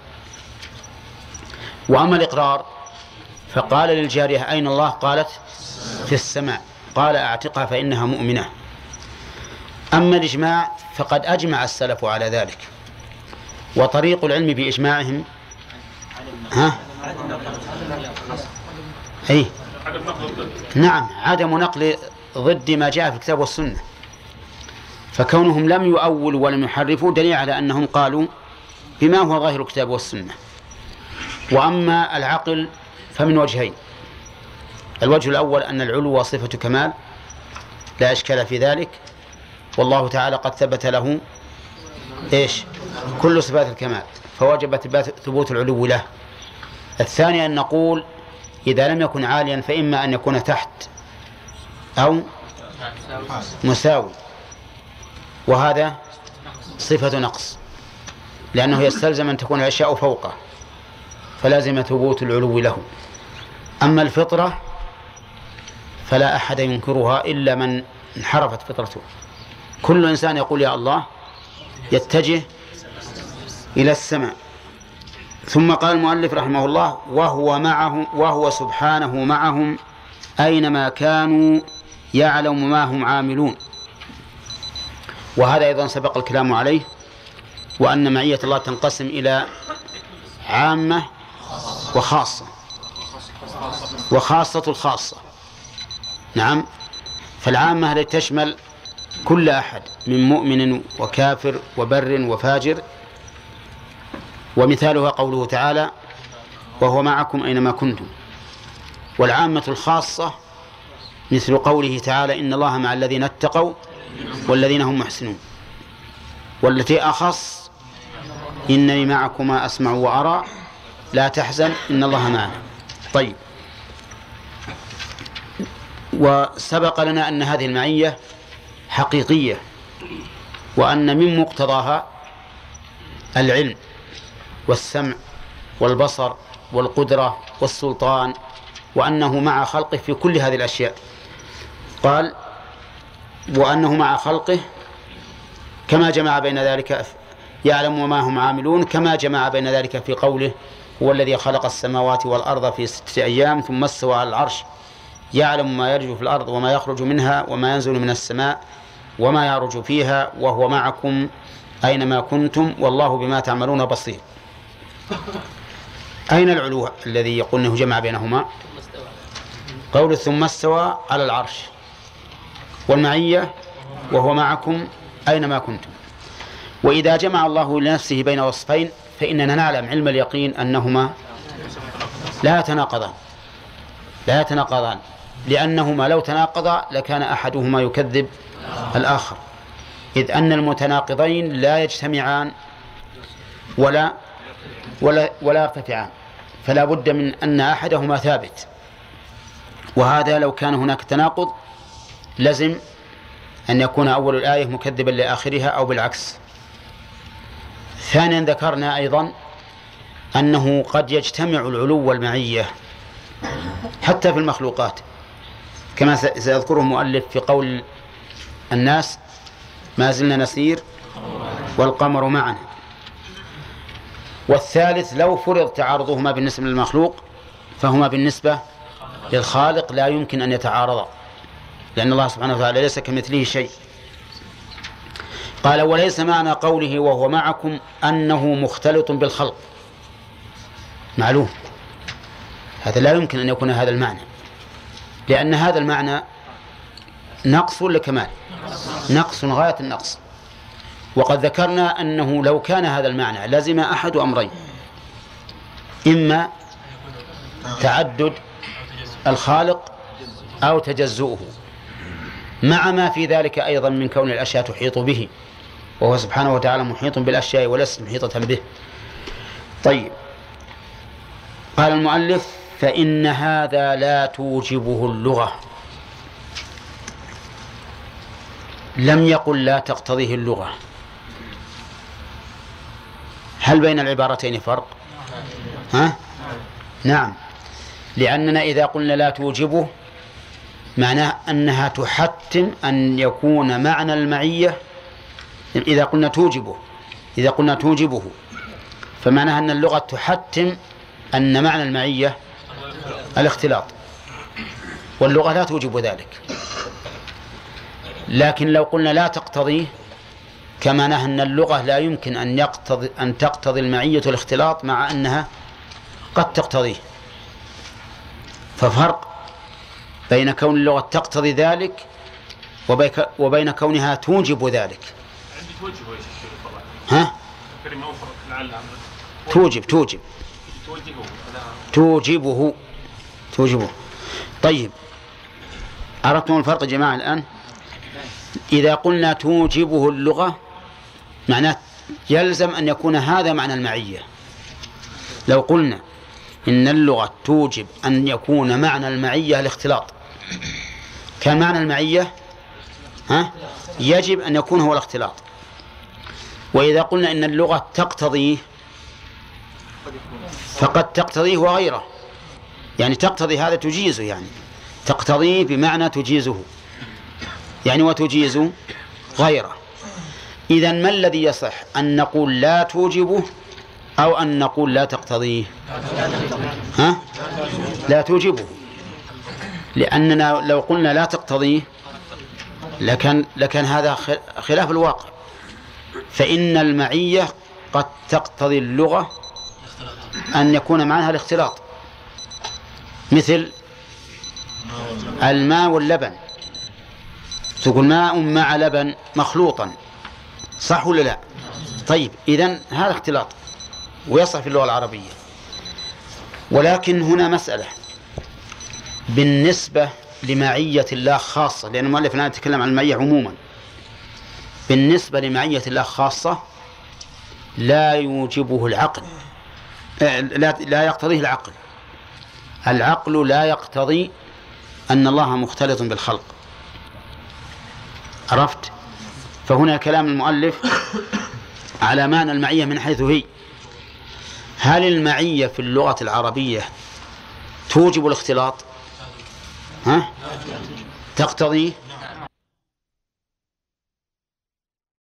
وأما الإقرار فقال للجارية: أين الله؟ قالت: في السماء. قال: أعتقها فإنها مؤمنة. أما الإجماع فقد أجمع السلف على ذلك، وطريق العلم بإجماعهم ها؟ أي نعم، عدم نقل ضد ما جاء في الكتاب والسنة. فكونهم لم يؤولوا ولم يحرفوا دليل على أنهم قالوا بما هو ظاهر الكتاب والسنة. وأما العقل فمن وجهين: الوجه الأول أن العلو صفة كمال لا إشكال في ذلك، والله تعالى قد ثبت له إيش؟ كل صفات الكمال، فوجب ثبوت العلو له. الثاني أن نقول إذا لم يكن عاليا فإما أن يكون تحت أو مساوي، وهذا صفة نقص، لأنه يستلزم أن تكون الأشياء فوقه، فلازم ثبوت العلو له. أما الفطرة فلا أحد ينكرها إلا من انحرفت فطرته. كل إنسان يقول يا الله يتجه إلى السماء. ثم قال المؤلف رحمه الله: وهو معهم وهو سبحانه معهم أينما كانوا يعلم ما هم عاملون. وهذا أيضا سبق الكلام عليه، وأن معية الله تنقسم إلى عامة وخاصة، وخاصة الخاصة. نعم، فالعامة التي تشمل كل أحد من مؤمن وكافر وبر وفاجر، ومثالها قوله تعالى: وهو معكم أينما كنتم. والعامة الخاصة مثل قوله تعالى إن الله مع الذين اتقوا والذين هم محسنون. والتي أخص إنني معكما أسمع وأرى لا تحزن إن الله معنا. طيب، وسبق لنا أن هذه المعية حقيقية، وأن من مقتضاها العلم والسمع والبصر والقدرة والسلطان، وأنه مع خلقه في كل هذه الأشياء. قال وأنه مع خلقه كما جمع بين ذلك يعلم وما هم عاملون، كما جمع بين ذلك في قوله هو الذي خلق السماوات والأرض في ستة أيام ثم استوى على العرش يعلم ما يرج في الأرض وما يخرج منها وما ينزل من السماء وما يعرج فيها وهو معكم أينما كنتم والله بما تعملون بصير. أين العلو الذي يقول أنه جمع بينهما؟ قول ثم استوى على العرش، والمعية وهو معكم أينما كنتم. وإذا جمع الله لنفسه بين وصفين فإننا نعلم علم اليقين أنهما لا يتناقضان لا يتناقضان لأنهما لو تناقضا لكان أحدهما يكذب الآخر، إذ أن المتناقضين لا يجتمعان ولا ولا ولا يرتفعان، فلا بد من أن أحدهما ثابت. وهذا لو كان هناك تناقض لازم أن يكون أول الآية مكذبا لآخرها أو بالعكس. ثانيا ذكرنا أيضا أنه قد يجتمع العلو والمعية حتى في المخلوقات، كما سيذكره المؤلف في قول الناس ما زلنا نسير والقمر معنا. والثالث لو فرض تعارضهما بالنسبة للمخلوق فهما بالنسبة للخالق لا يمكن أن يتعارضا، لأن الله سبحانه وتعالى ليس كمثله شيء. قال وليس معنى قوله وهو معكم أنه مختلط بالخلق، معلوم هذا لا يمكن أن يكون هذا المعنى، لأن هذا المعنى نقص لكمال، نقص غاية النقص. وقد ذكرنا أنه لو كان هذا المعنى لازم أحد أمرين، إما تعدد الخالق أو تجزؤه، مع ما في ذلك أيضا من كون الأشياء تحيط به، وهو سبحانه وتعالى محيط بالأشياء وليست محيطة به. طيب، قال المؤلف فإن هذا لا توجبه اللغة. لم يقل لا تقتضيه اللغة. هل بين العبارتين فرق؟ ها؟ نعم، لأننا إذا قلنا لا توجبه معناه أنها تحتم أن يكون معنى المعية. إذا قلنا توجبه إذا قلنا توجبه فمعناها أن اللغة تحتم أن معنى المعية الاختلاط، واللغة لا توجب ذلك. لكن لو قلنا لا تقتضيه كمعناه أن اللغة لا يمكن أن يقتضي أن تقتضي المعية الاختلاط مع أنها قد تقتضيه. ففرق بين كون اللغة تقتضي ذلك وبين كونها توجب ذلك. ها؟ توجب توجب توجبه توجبه. طيب، عرفتم الفرق يا جماعة الآن؟ إذا قلنا توجبه اللغة معناه يلزم أن يكون هذا معنى المعية. لو قلنا إن اللغة توجب أن يكون معنى المعية الاختلاط، كان معنى المعية ها يجب أن يكون هو الاختلاط. وإذا قلنا إن اللغة تقتضيه فقد تقتضيه وغيره، يعني تقتضي هذا تجيزه، يعني تقتضيه بمعنى تجيزه، يعني وتجيز غيره. إذن ما الذي يصح، أن نقول لا توجبه أو أن نقول لا تقتضيه؟ ها؟ لا توجبه، لأننا لو قلنا لا تقتضيه لكان, لكان هذا خلاف الواقع. فإن المعية قد تقتضي اللغة أن يكون معناها الاختلاط، مثل الماء واللبن، تقول ماء مع لبن مخلوطا، صح ولا لا؟ طيب، إذن هذا اختلاط ويصح في اللغة العربية. ولكن هنا مسألة بالنسبة لمعية الله خاصة، لأن المؤلف لا يتكلم عن المعية عموما. بالنسبة لمعية الله خاصة لا يوجبه العقل، لا, لا يقتضيه العقل. العقل لا يقتضي أن الله مختلط بالخلق، عرفت؟ فهنا كلام المؤلف على معنى المعية من حيث هي. هل المعية في اللغة العربية توجب الاختلاط؟ ها؟ تقتضي